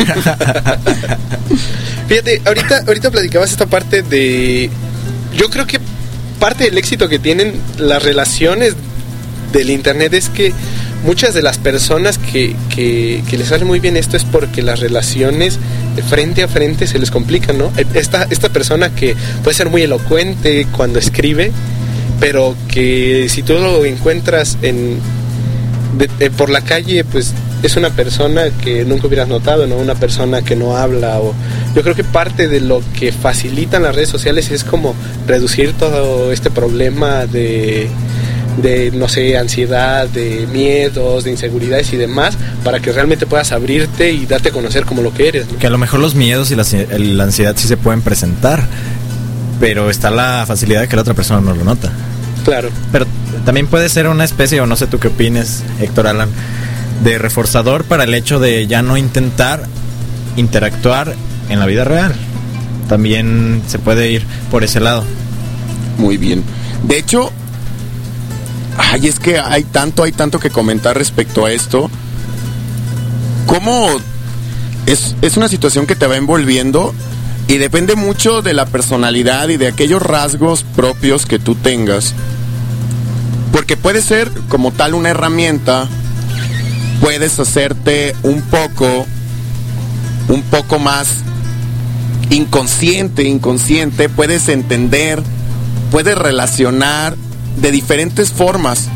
Fíjate, ahorita, ahorita platicabas esta parte de... Yo creo que parte del éxito que tienen las relaciones del internet es que muchas de las personas que, que, que les sale muy bien esto es porque las relaciones frente a frente se les complican, ¿no? Esta, esta persona que puede ser muy elocuente cuando escribe, pero que si tú lo encuentras en... De, de, por la calle, pues es una persona que nunca hubieras notado, ¿no? Una persona que no habla. O yo creo que parte de lo que facilitan las redes sociales es como reducir todo este problema de, de no sé, ansiedad, de miedos, de inseguridades y demás, para que realmente puedas abrirte y darte a conocer como lo que eres, ¿no? Que a lo mejor los miedos y la, la ansiedad sí se pueden presentar, pero está la facilidad de que la otra persona no lo nota. Claro. Pero también puede ser una especie, o no sé tú qué opines, Héctor Alan, de reforzador para el hecho de ya no intentar interactuar en la vida real. También se puede ir por ese lado. Muy bien. De hecho, ay, es que hay tanto, hay tanto que comentar respecto a esto. ¿Cómo es, es una situación que te va envolviendo? Y depende mucho de la personalidad y de aquellos rasgos propios que tú tengas. Porque puede ser como tal una herramienta, puedes hacerte un poco, un poco más inconsciente, inconsciente, puedes entender, puedes relacionar de diferentes formas.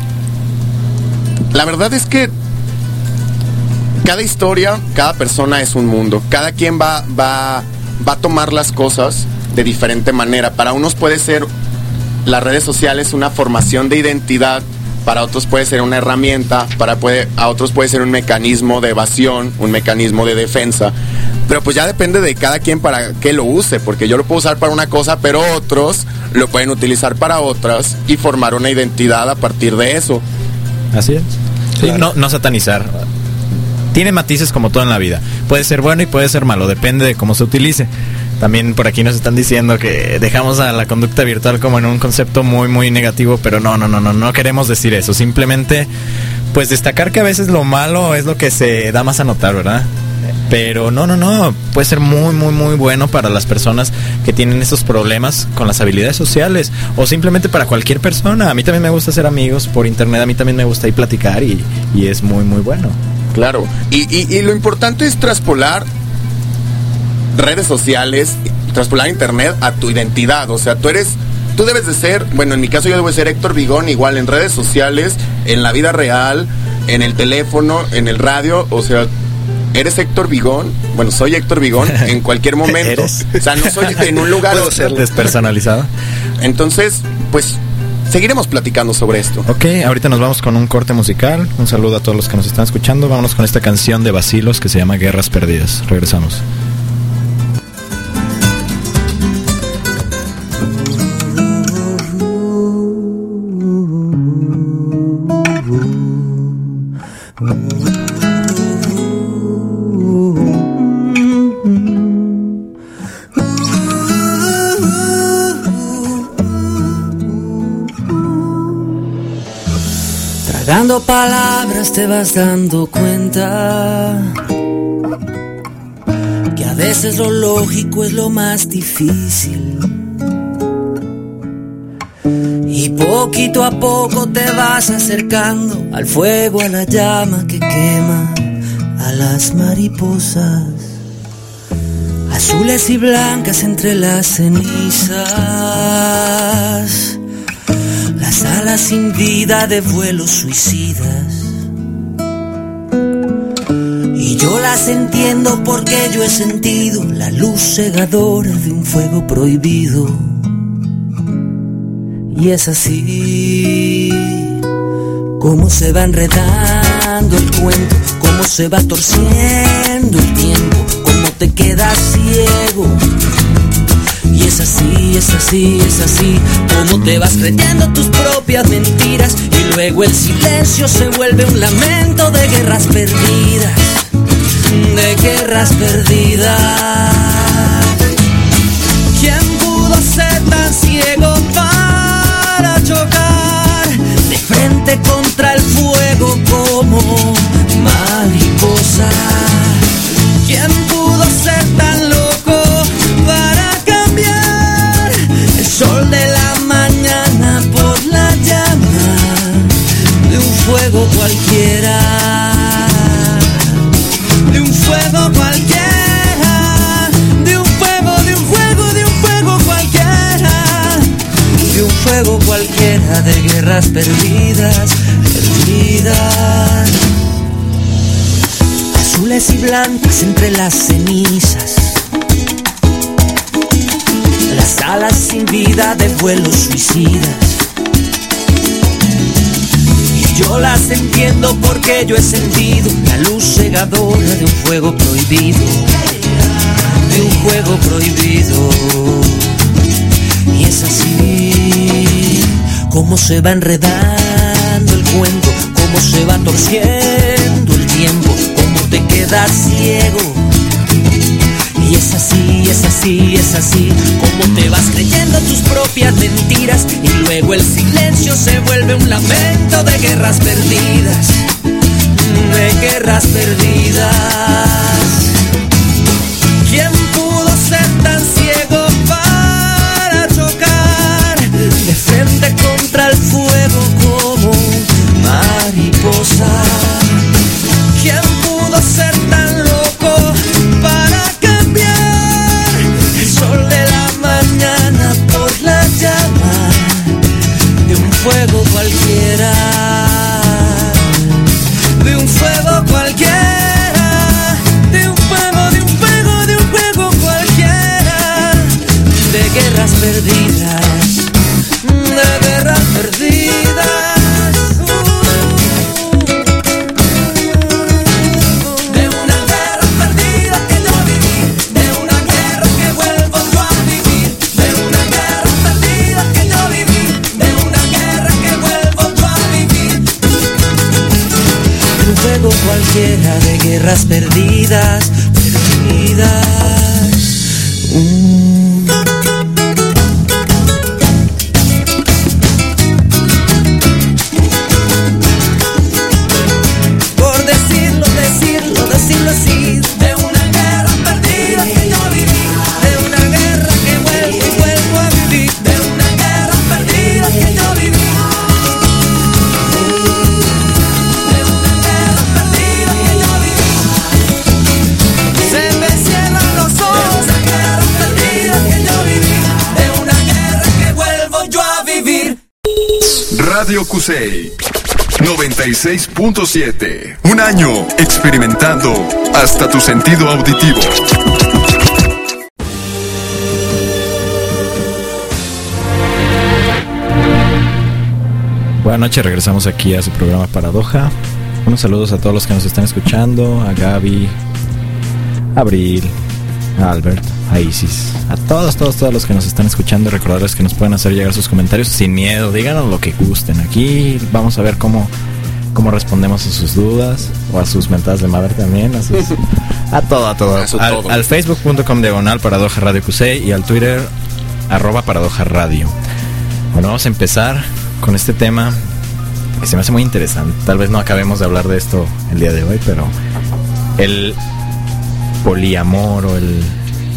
La verdad es que cada historia, cada persona es un mundo. Cada quien va, va, va a tomar las cosas de diferente manera. Para unos puede ser las redes sociales una formación de identidad, para otros puede ser una herramienta, para puede, a otros puede ser un mecanismo de evasión, un mecanismo de defensa. Pero pues ya depende de cada quien para qué lo use, porque yo lo puedo usar para una cosa, pero otros lo pueden utilizar para otras y formar una identidad a partir de eso. Así es. Sí, claro. no, no satanizar. Tiene matices como todo en la vida. Puede ser bueno y puede ser malo, depende de cómo se utilice. También por aquí nos están diciendo que dejamos a la conducta virtual como en un concepto muy, muy negativo, pero no, no, no, no, no queremos decir eso. Simplemente, pues destacar que a veces lo malo es lo que se da más a notar, ¿verdad? Pero no, no, no, puede ser muy, muy, muy bueno para las personas que tienen esos problemas con las habilidades sociales, o simplemente para cualquier persona. A mí también me gusta hacer amigos por internet, a mí también me gusta ir platicar y, y es muy, muy bueno. Claro, y, y, y lo importante es traspolar redes sociales, traspolar internet a tu identidad. O sea, tú eres, tú debes de ser, bueno, en mi caso yo debo de ser Héctor Vigón, igual en redes sociales, en la vida real, en el teléfono, en el radio. O sea, eres Héctor Vigón, bueno, soy Héctor Vigón en cualquier momento. ¿Eres? O sea, no soy en un lugar ¿Puedo ser despersonalizado? Entonces, pues seguiremos platicando sobre esto. Ok, ahorita nos vamos con un corte musical. Un saludo a todos los que nos están escuchando. Vámonos con esta canción de Bacilos que se llama Guerras Perdidas. Regresamos. Tragando palabras te vas dando cuenta que a veces lo lógico es lo más difícil. Y poquito a poco te vas acercando al fuego, a la llama que quema a las mariposas, azules y blancas entre las cenizas. Las alas sin vida de vuelos suicidas. Y yo las entiendo porque yo he sentido la luz cegadora de un fuego prohibido. Y es así como se va enredando el cuento, cómo se va torciendo el tiempo, cómo te quedas ciego. Y es así, es así, es así, como te vas creyendo tus propias mentiras. Y luego el silencio se vuelve un lamento de guerras perdidas, de guerras perdidas. ¿Quién pudo ser tan ciego para chocar de frente contra el fuego como mariposa? ¿Quién pudo ser tan loco para cambiar el sol de la mañana por la llama de un fuego cualquiera? De un fuego cualquiera, de un fuego, de un fuego, de un fuego cualquiera, de un fuego cualquiera, de guerras perdidas, perdidas. Azules y blancas entre las cenizas, las alas sin vida de vuelos suicidas. Y yo las entiendo porque yo he sentido la luz cegadora de un fuego prohibido, de un fuego prohibido. Y es así como se va enredando el cuento, cómo se va torciendo el tiempo, cómo te quedas ciego. Y es así, es así, es así, como te vas creyendo tus propias mentiras. Y luego el silencio se vuelve un lamento de guerras perdidas, de guerras perdidas. ¿Quién pudo ser tan ciego para chocar de frente contra el fuego como mariposa? ¿Quién pudo ser tan loco para cambiar el sol de la mañana por la llama de un fuego cualquiera? De un fuego cualquiera, de un fuego, de un fuego, de un fuego cualquiera, de guerras perdidas, de guerras perdidas. Cualquiera, de guerras perdidas, perdidas. Mm. Por decirlo, decirlo, decirlo así, de una guerra perdida que yo viví, de una guerra que vuelvo y vuelvo a vivir, de una guerra perdida que yo viví. Se me cierran los ojos. Radio Cusey noventa y seis punto siete. Un año experimentando hasta tu sentido auditivo. Buenas noches, regresamos aquí a su programa Paradoja. Unos saludos a todos los que nos están escuchando, a Gaby, a Abril, a Albert, a Isis, a todos, todos, todos los que nos están escuchando. Recordarles que nos pueden hacer llegar sus comentarios sin miedo, díganos lo que gusten. Aquí vamos a ver cómo, cómo respondemos a sus dudas o a sus mentadas de madre también, a, sus, a todo, a todo. A al, todo. Al facebook punto com diagonal Paradoja Radio Cusey y al Twitter arroba Paradoja Radio. Bueno, vamos a empezar con este tema que se me hace muy interesante. Tal vez no acabemos de hablar de esto el día de hoy, pero el poliamor o el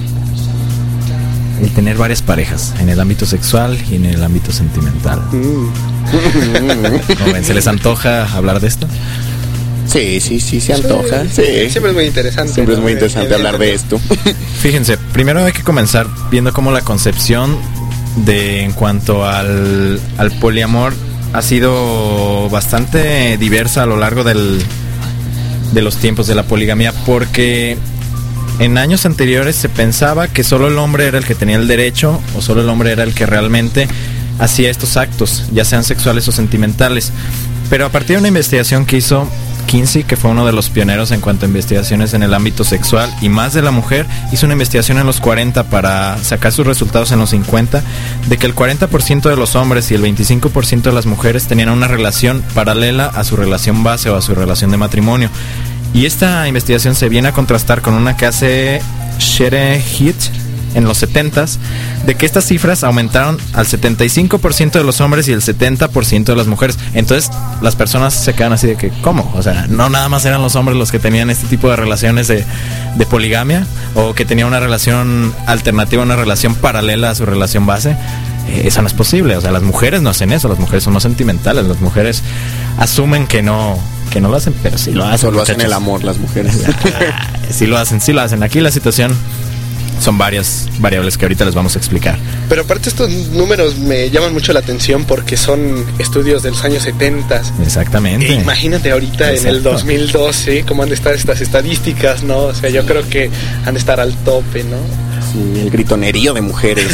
el tener varias parejas en el ámbito sexual y en el ámbito sentimental. ¿Cómo ven? ¿Se les antoja hablar de esto? Sí, sí, sí, se antoja. Sí. Sí. Siempre es muy interesante. Siempre ¿no? es muy interesante de, de, hablar de esto. Fíjense, primero hay que comenzar viendo cómo la concepción de en cuanto al, al poliamor ha sido bastante diversa a lo largo del, de los tiempos de la poligamia, porque en años anteriores se pensaba que solo el hombre era el que tenía el derecho o solo el hombre era el que realmente hacía estos actos, ya sean sexuales o sentimentales. Pero a partir de una investigación que hizo Kinsey, que fue uno de los pioneros en cuanto a investigaciones en el ámbito sexual y más de la mujer, hizo una investigación en los cuarenta para sacar sus resultados en los cincuenta, de que el cuarenta por ciento de los hombres y el veinticinco por ciento de las mujeres tenían una relación paralela a su relación base o a su relación de matrimonio. Y esta investigación se viene a contrastar con una que hace Shere Hit en los setentas, de que estas cifras aumentaron al setenta y cinco por ciento de los hombres y el setenta por ciento de las mujeres. Entonces las personas se quedan así de que, ¿cómo? O sea, no nada más eran los hombres los que tenían este tipo de relaciones de, de poligamia, o que tenían una relación alternativa, una relación paralela a su relación base. Eh, eso no es posible. O sea, las mujeres no hacen eso, las mujeres son no sentimentales, las mujeres asumen que no que no lo hacen, pero sí lo hacen. Solo hacen el amor las mujeres. Sí lo hacen, sí lo hacen. Aquí la situación son varias variables que ahorita les vamos a explicar. Pero aparte estos números me llaman mucho la atención porque son estudios de los años setenta. Exactamente. E imagínate ahorita Exacto. en el dos mil doce cómo han de estar estas estadísticas, ¿no? O sea, yo creo que han de estar al tope, ¿no? Sí, el gritonerío de mujeres.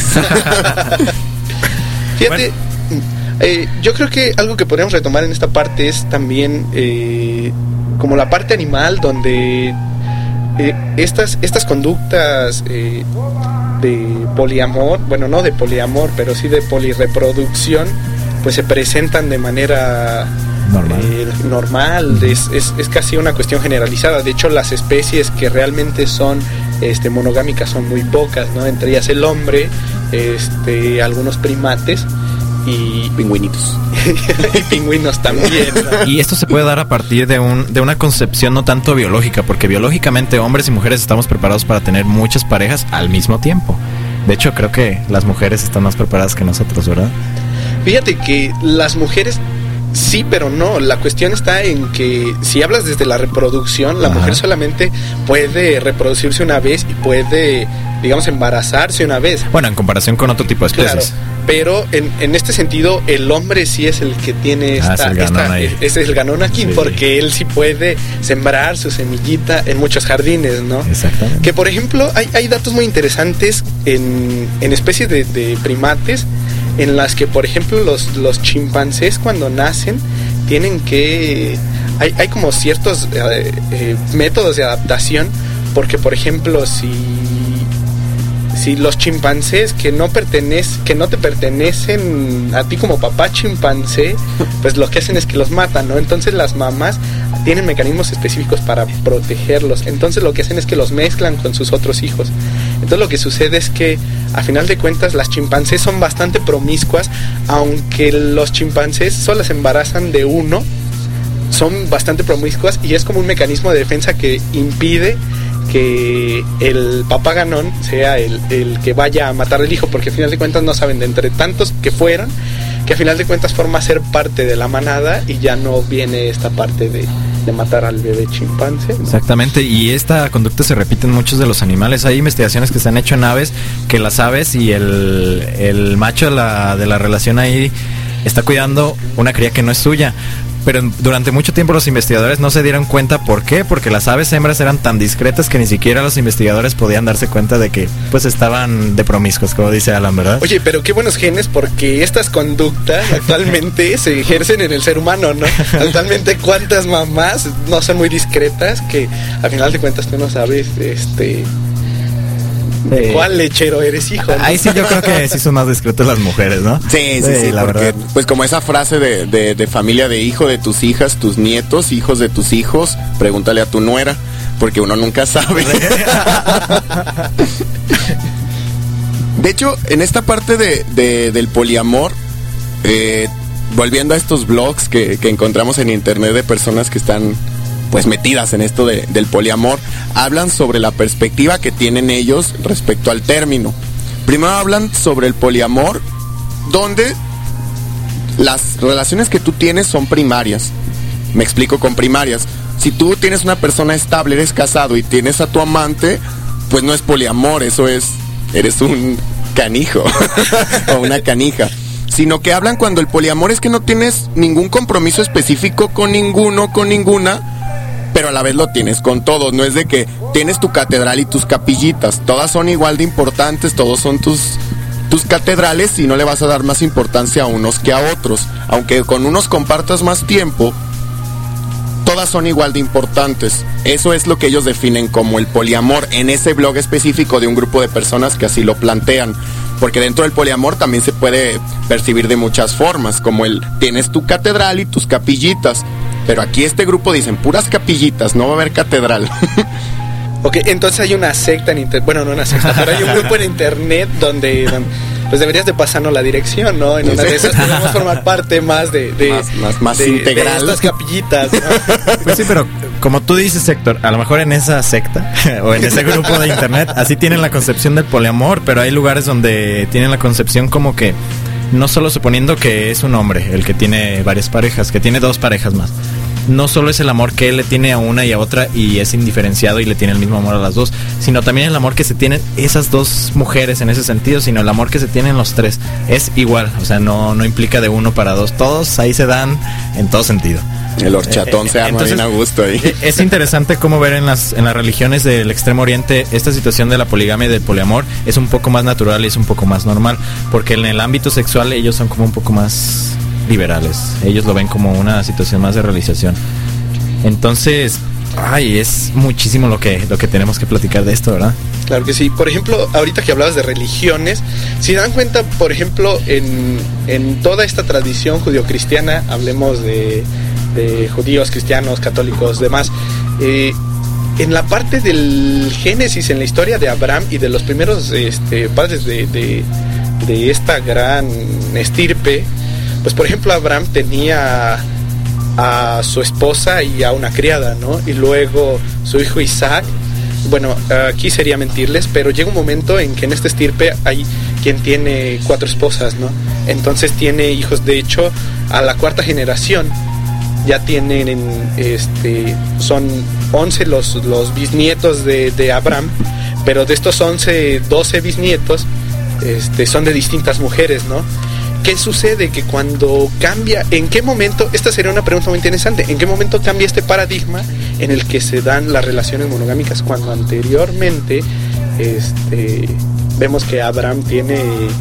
Fíjate, bueno. eh, yo creo que algo que podríamos retomar en esta parte es también eh, como la parte animal, donde Eh, estas estas conductas eh, de poliamor, bueno, no de poliamor, pero sí de polireproducción, pues se presentan de manera normal, eh, normal. Es, es, es casi una cuestión generalizada. De hecho, las especies que realmente son este, monogámicas son muy pocas, ¿no? Entre ellas el hombre, este, algunos primates y pingüinitos y pingüinos también, ¿no? Y esto se puede dar a partir de un de una concepción no tanto biológica, porque biológicamente hombres y mujeres estamos preparados para tener muchas parejas al mismo tiempo. De hecho, creo que las mujeres están más preparadas que nosotros, ¿verdad? Fíjate que las mujeres sí, pero no. La cuestión está en que si hablas desde la reproducción, la Ajá. mujer solamente puede reproducirse una vez y puede, digamos, embarazarse una vez. Bueno, en comparación con otro tipo de especies. Claro, pero en, en este sentido, el hombre sí es el que tiene esta... Ah, es el ganón esta, ahí. Es, es el ganón aquí, sí. Porque él sí puede sembrar su semillita en muchos jardines, ¿no? Exactamente. Que, por ejemplo, hay, hay datos muy interesantes en, en especies de, de primates, en las que, por ejemplo, los, los chimpancés cuando nacen tienen que... Hay, hay como ciertos eh, eh, métodos de adaptación, porque, por ejemplo, si... Si los chimpancés que no pertenecen, que no te pertenecen a ti como papá chimpancé, pues lo que hacen es que los matan, ¿no? Entonces las mamás tienen mecanismos específicos para protegerlos. Entonces lo que hacen es que los mezclan con sus otros hijos. Entonces lo que sucede es que a final de cuentas las chimpancés son bastante promiscuas, aunque los chimpancés solo se embarazan de uno, son bastante promiscuas y es como un mecanismo de defensa que impide que el papá ganón sea el, el que vaya a matar al hijo, porque al final de cuentas no saben de entre tantos que fueron, que al final de cuentas forma ser parte de la manada y ya no viene esta parte de, de matar al bebé chimpancé, ¿no? Exactamente, y esta conducta se repite en muchos de los animales. Hay investigaciones que se han hecho en aves, que las aves y el, el macho de la, de la relación ahí está cuidando una cría que no es suya. Pero durante mucho tiempo los investigadores no se dieron cuenta. ¿Por qué? Porque las aves hembras eran tan discretas que ni siquiera los investigadores podían darse cuenta de que pues estaban de promiscuos, como dice Alan, ¿verdad? Oye, pero qué buenos genes, porque estas conductas actualmente se ejercen en el ser humano, ¿no? Actualmente cuántas mamás no son muy discretas que al final de cuentas tú no sabes este de Sí. cuál lechero eres hijo, ¿no? Ahí sí yo creo que sí son más discretas las mujeres, ¿no? Sí, sí, sí, Sí, la porque verdad. pues como esa frase de, de, de familia de hijo de tus hijas, tus nietos, hijos de tus hijos, pregúntale a tu nuera, porque uno nunca sabe. De hecho, en esta parte de, de- del poliamor, eh, volviendo a estos blogs que, que encontramos en internet de personas que están pues metidas en esto de- del poliamor, hablan sobre la perspectiva que tienen ellos respecto al término. Primero hablan sobre el poliamor, donde las relaciones que tú tienes son primarias. Me explico con primarias. Si tú tienes una persona estable, eres casado y tienes a tu amante, pues no es poliamor, eso es, eres un canijo o una canija. Sino que hablan cuando el poliamor es que no tienes ningún compromiso específico con ninguno, con ninguna, pero a la vez lo tienes con todos. No es de que tienes tu catedral y tus capillitas, todas son igual de importantes, todos son tus, tus catedrales y no le vas a dar más importancia a unos que a otros. Aunque con unos compartas más tiempo, todas son igual de importantes. Eso es lo que ellos definen como el poliamor en ese blog específico de un grupo de personas que así lo plantean. Porque dentro del poliamor también se puede percibir de muchas formas, como el tienes tu catedral y tus capillitas. Pero aquí este grupo dicen puras capillitas, no va a haber catedral. Ok, entonces hay una secta en internet, bueno, no una secta, pero hay un grupo en internet donde, donde, pues deberías de pasarnos la dirección, ¿no? En una de esas podemos formar parte más de, de Más- más- más de- integral. de estas capillitas, ¿no? Pues sí, pero como tú dices, Héctor, a lo mejor en esa secta o en ese grupo de internet así tienen la concepción del poliamor, pero hay lugares donde tienen la concepción como que no solo suponiendo que es un hombre el que tiene varias parejas, que tiene dos parejas más. No solo es el amor que él le tiene a una y a otra y es indiferenciado y le tiene el mismo amor a las dos, sino también el amor que se tienen esas dos mujeres en ese sentido, sino el amor que se tienen los tres. Es igual, o sea, no, no implica de uno para dos, todos ahí se dan en todo sentido. El horchatón se arma Entonces, bien a gusto ahí. e- Es interesante cómo ver en las, en las religiones del Extremo Oriente esta situación de la poligamia y del poliamor es un poco más natural y es un poco más normal, porque en el ámbito sexual ellos son como un poco más liberales, ellos lo ven como una situación más de realización. Entonces, ay, es muchísimo lo que, lo que tenemos que platicar de esto, ¿verdad? Claro que sí. Por ejemplo, ahorita que hablabas de religiones, si dan cuenta, por ejemplo, en, en toda esta tradición judio-cristiana, hablemos de, de judíos, cristianos, católicos, demás, eh, en la parte del Génesis, en la historia de Abraham y de los primeros este, padres de, de, de esta gran estirpe, pues por ejemplo Abraham tenía a su esposa y a una criada, ¿no? Y luego su hijo Isaac. Bueno, aquí sería mentirles, pero llega un momento en que en esta estirpe hay quien tiene cuatro esposas, ¿no? Entonces tiene hijos, de hecho, a la cuarta generación ya tienen, este, son once los, los bisnietos de, de Abraham, pero de estos once, doce bisnietos, este, son de distintas mujeres, ¿no? ¿Qué sucede? Que cuando cambia, ¿en qué momento? Esta sería una pregunta muy interesante. ¿En qué momento cambia este paradigma en el que se dan las relaciones monogámicas cuando anteriormente este, vemos que Abraham tiene,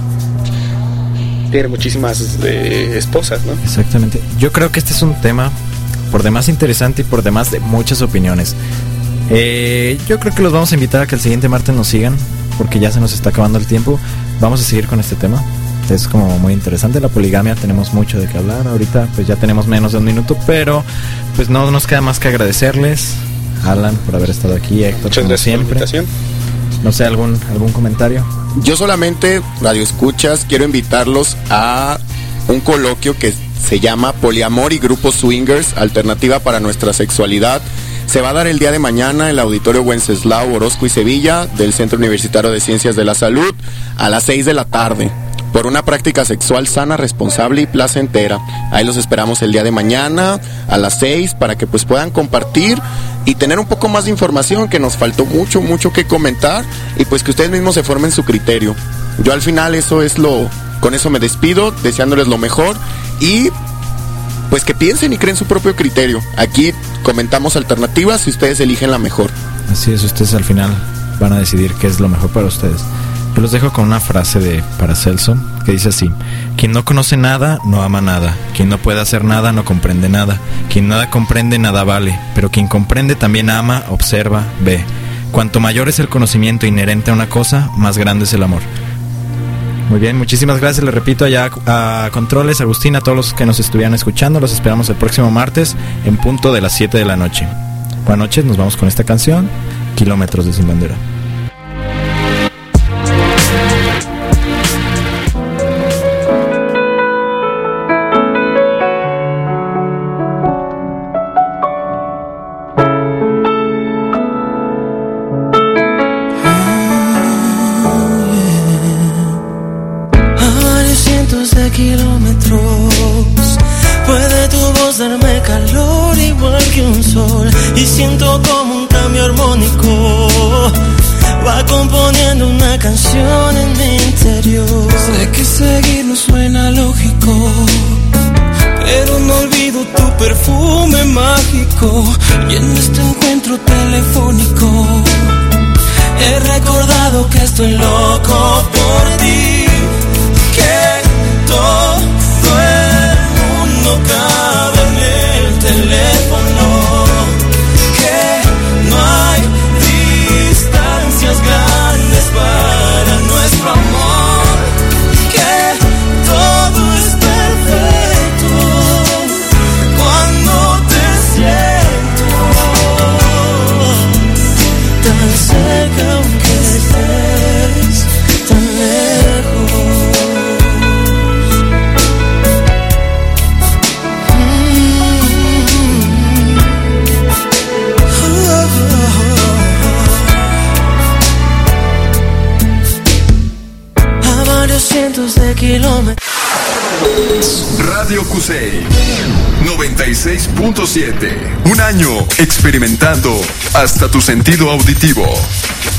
tiene muchísimas eh, esposas, ¿no? Exactamente. Yo creo que este es un tema por demás interesante y por demás de muchas opiniones. Eh, yo creo que los vamos a invitar a que el siguiente martes nos sigan, porque ya se nos está acabando el tiempo. Vamos a seguir con este tema. Es como muy interesante la poligamia, tenemos mucho de qué hablar. Ahorita pues ya tenemos menos de un minuto, pero pues no nos queda más que agradecerles, Alan, por haber estado aquí, Héctor, Muchas como gracias por la siempre. invitación. No sé, algún algún comentario. Yo solamente, Radio Escuchas, quiero invitarlos a un coloquio que se llama Poliamor y Grupos Swingers, alternativa para nuestra sexualidad. Se va a dar el día de mañana en el Auditorio Wenceslao Orozco y Sevilla del Centro Universitario de Ciencias de la Salud a las seis de la tarde. Por una práctica sexual sana, responsable y placentera. Ahí los esperamos el día de mañana a las seis para que pues puedan compartir y tener un poco más de información, que nos faltó mucho, mucho que comentar, y pues que ustedes mismos se formen su criterio. Yo al final eso es lo, Con eso me despido, deseándoles lo mejor y pues que piensen y creen su propio criterio. Aquí comentamos alternativas y ustedes eligen la mejor. Así es, ustedes al final van a decidir qué es lo mejor para ustedes. Yo los dejo con una frase de Paracelso que dice así: quien no conoce nada, no ama nada. Quien no puede hacer nada, no comprende nada. Quien nada comprende, nada vale. Pero quien comprende también ama, observa, ve. Cuanto mayor es el conocimiento inherente a una cosa, más grande es el amor. Muy bien, muchísimas gracias, les repito, allá a Controles, Agustín, a todos los que nos estuvieran escuchando. Los esperamos el próximo martes en punto de las siete de la noche. Buenas noches, nos vamos con esta canción, Kilómetros de Sin Bandera. Kilómetros, puede tu voz darme calor igual que un sol, y siento como un cambio armónico va componiendo una canción en mi interior. Sé que seguir no suena lógico, pero no olvido tu perfume mágico, y en este encuentro telefónico he recordado que estoy loco por ti, que todo el mundo cabe en el teléfono, que no hay distancias grandes para nuestro amor, que todo es perfecto cuando te siento tan cerca aunque estés tan lejos. Cientos de kilómetros. Radio Cusey noventa y seis punto siete. Un año experimentando hasta tu sentido auditivo.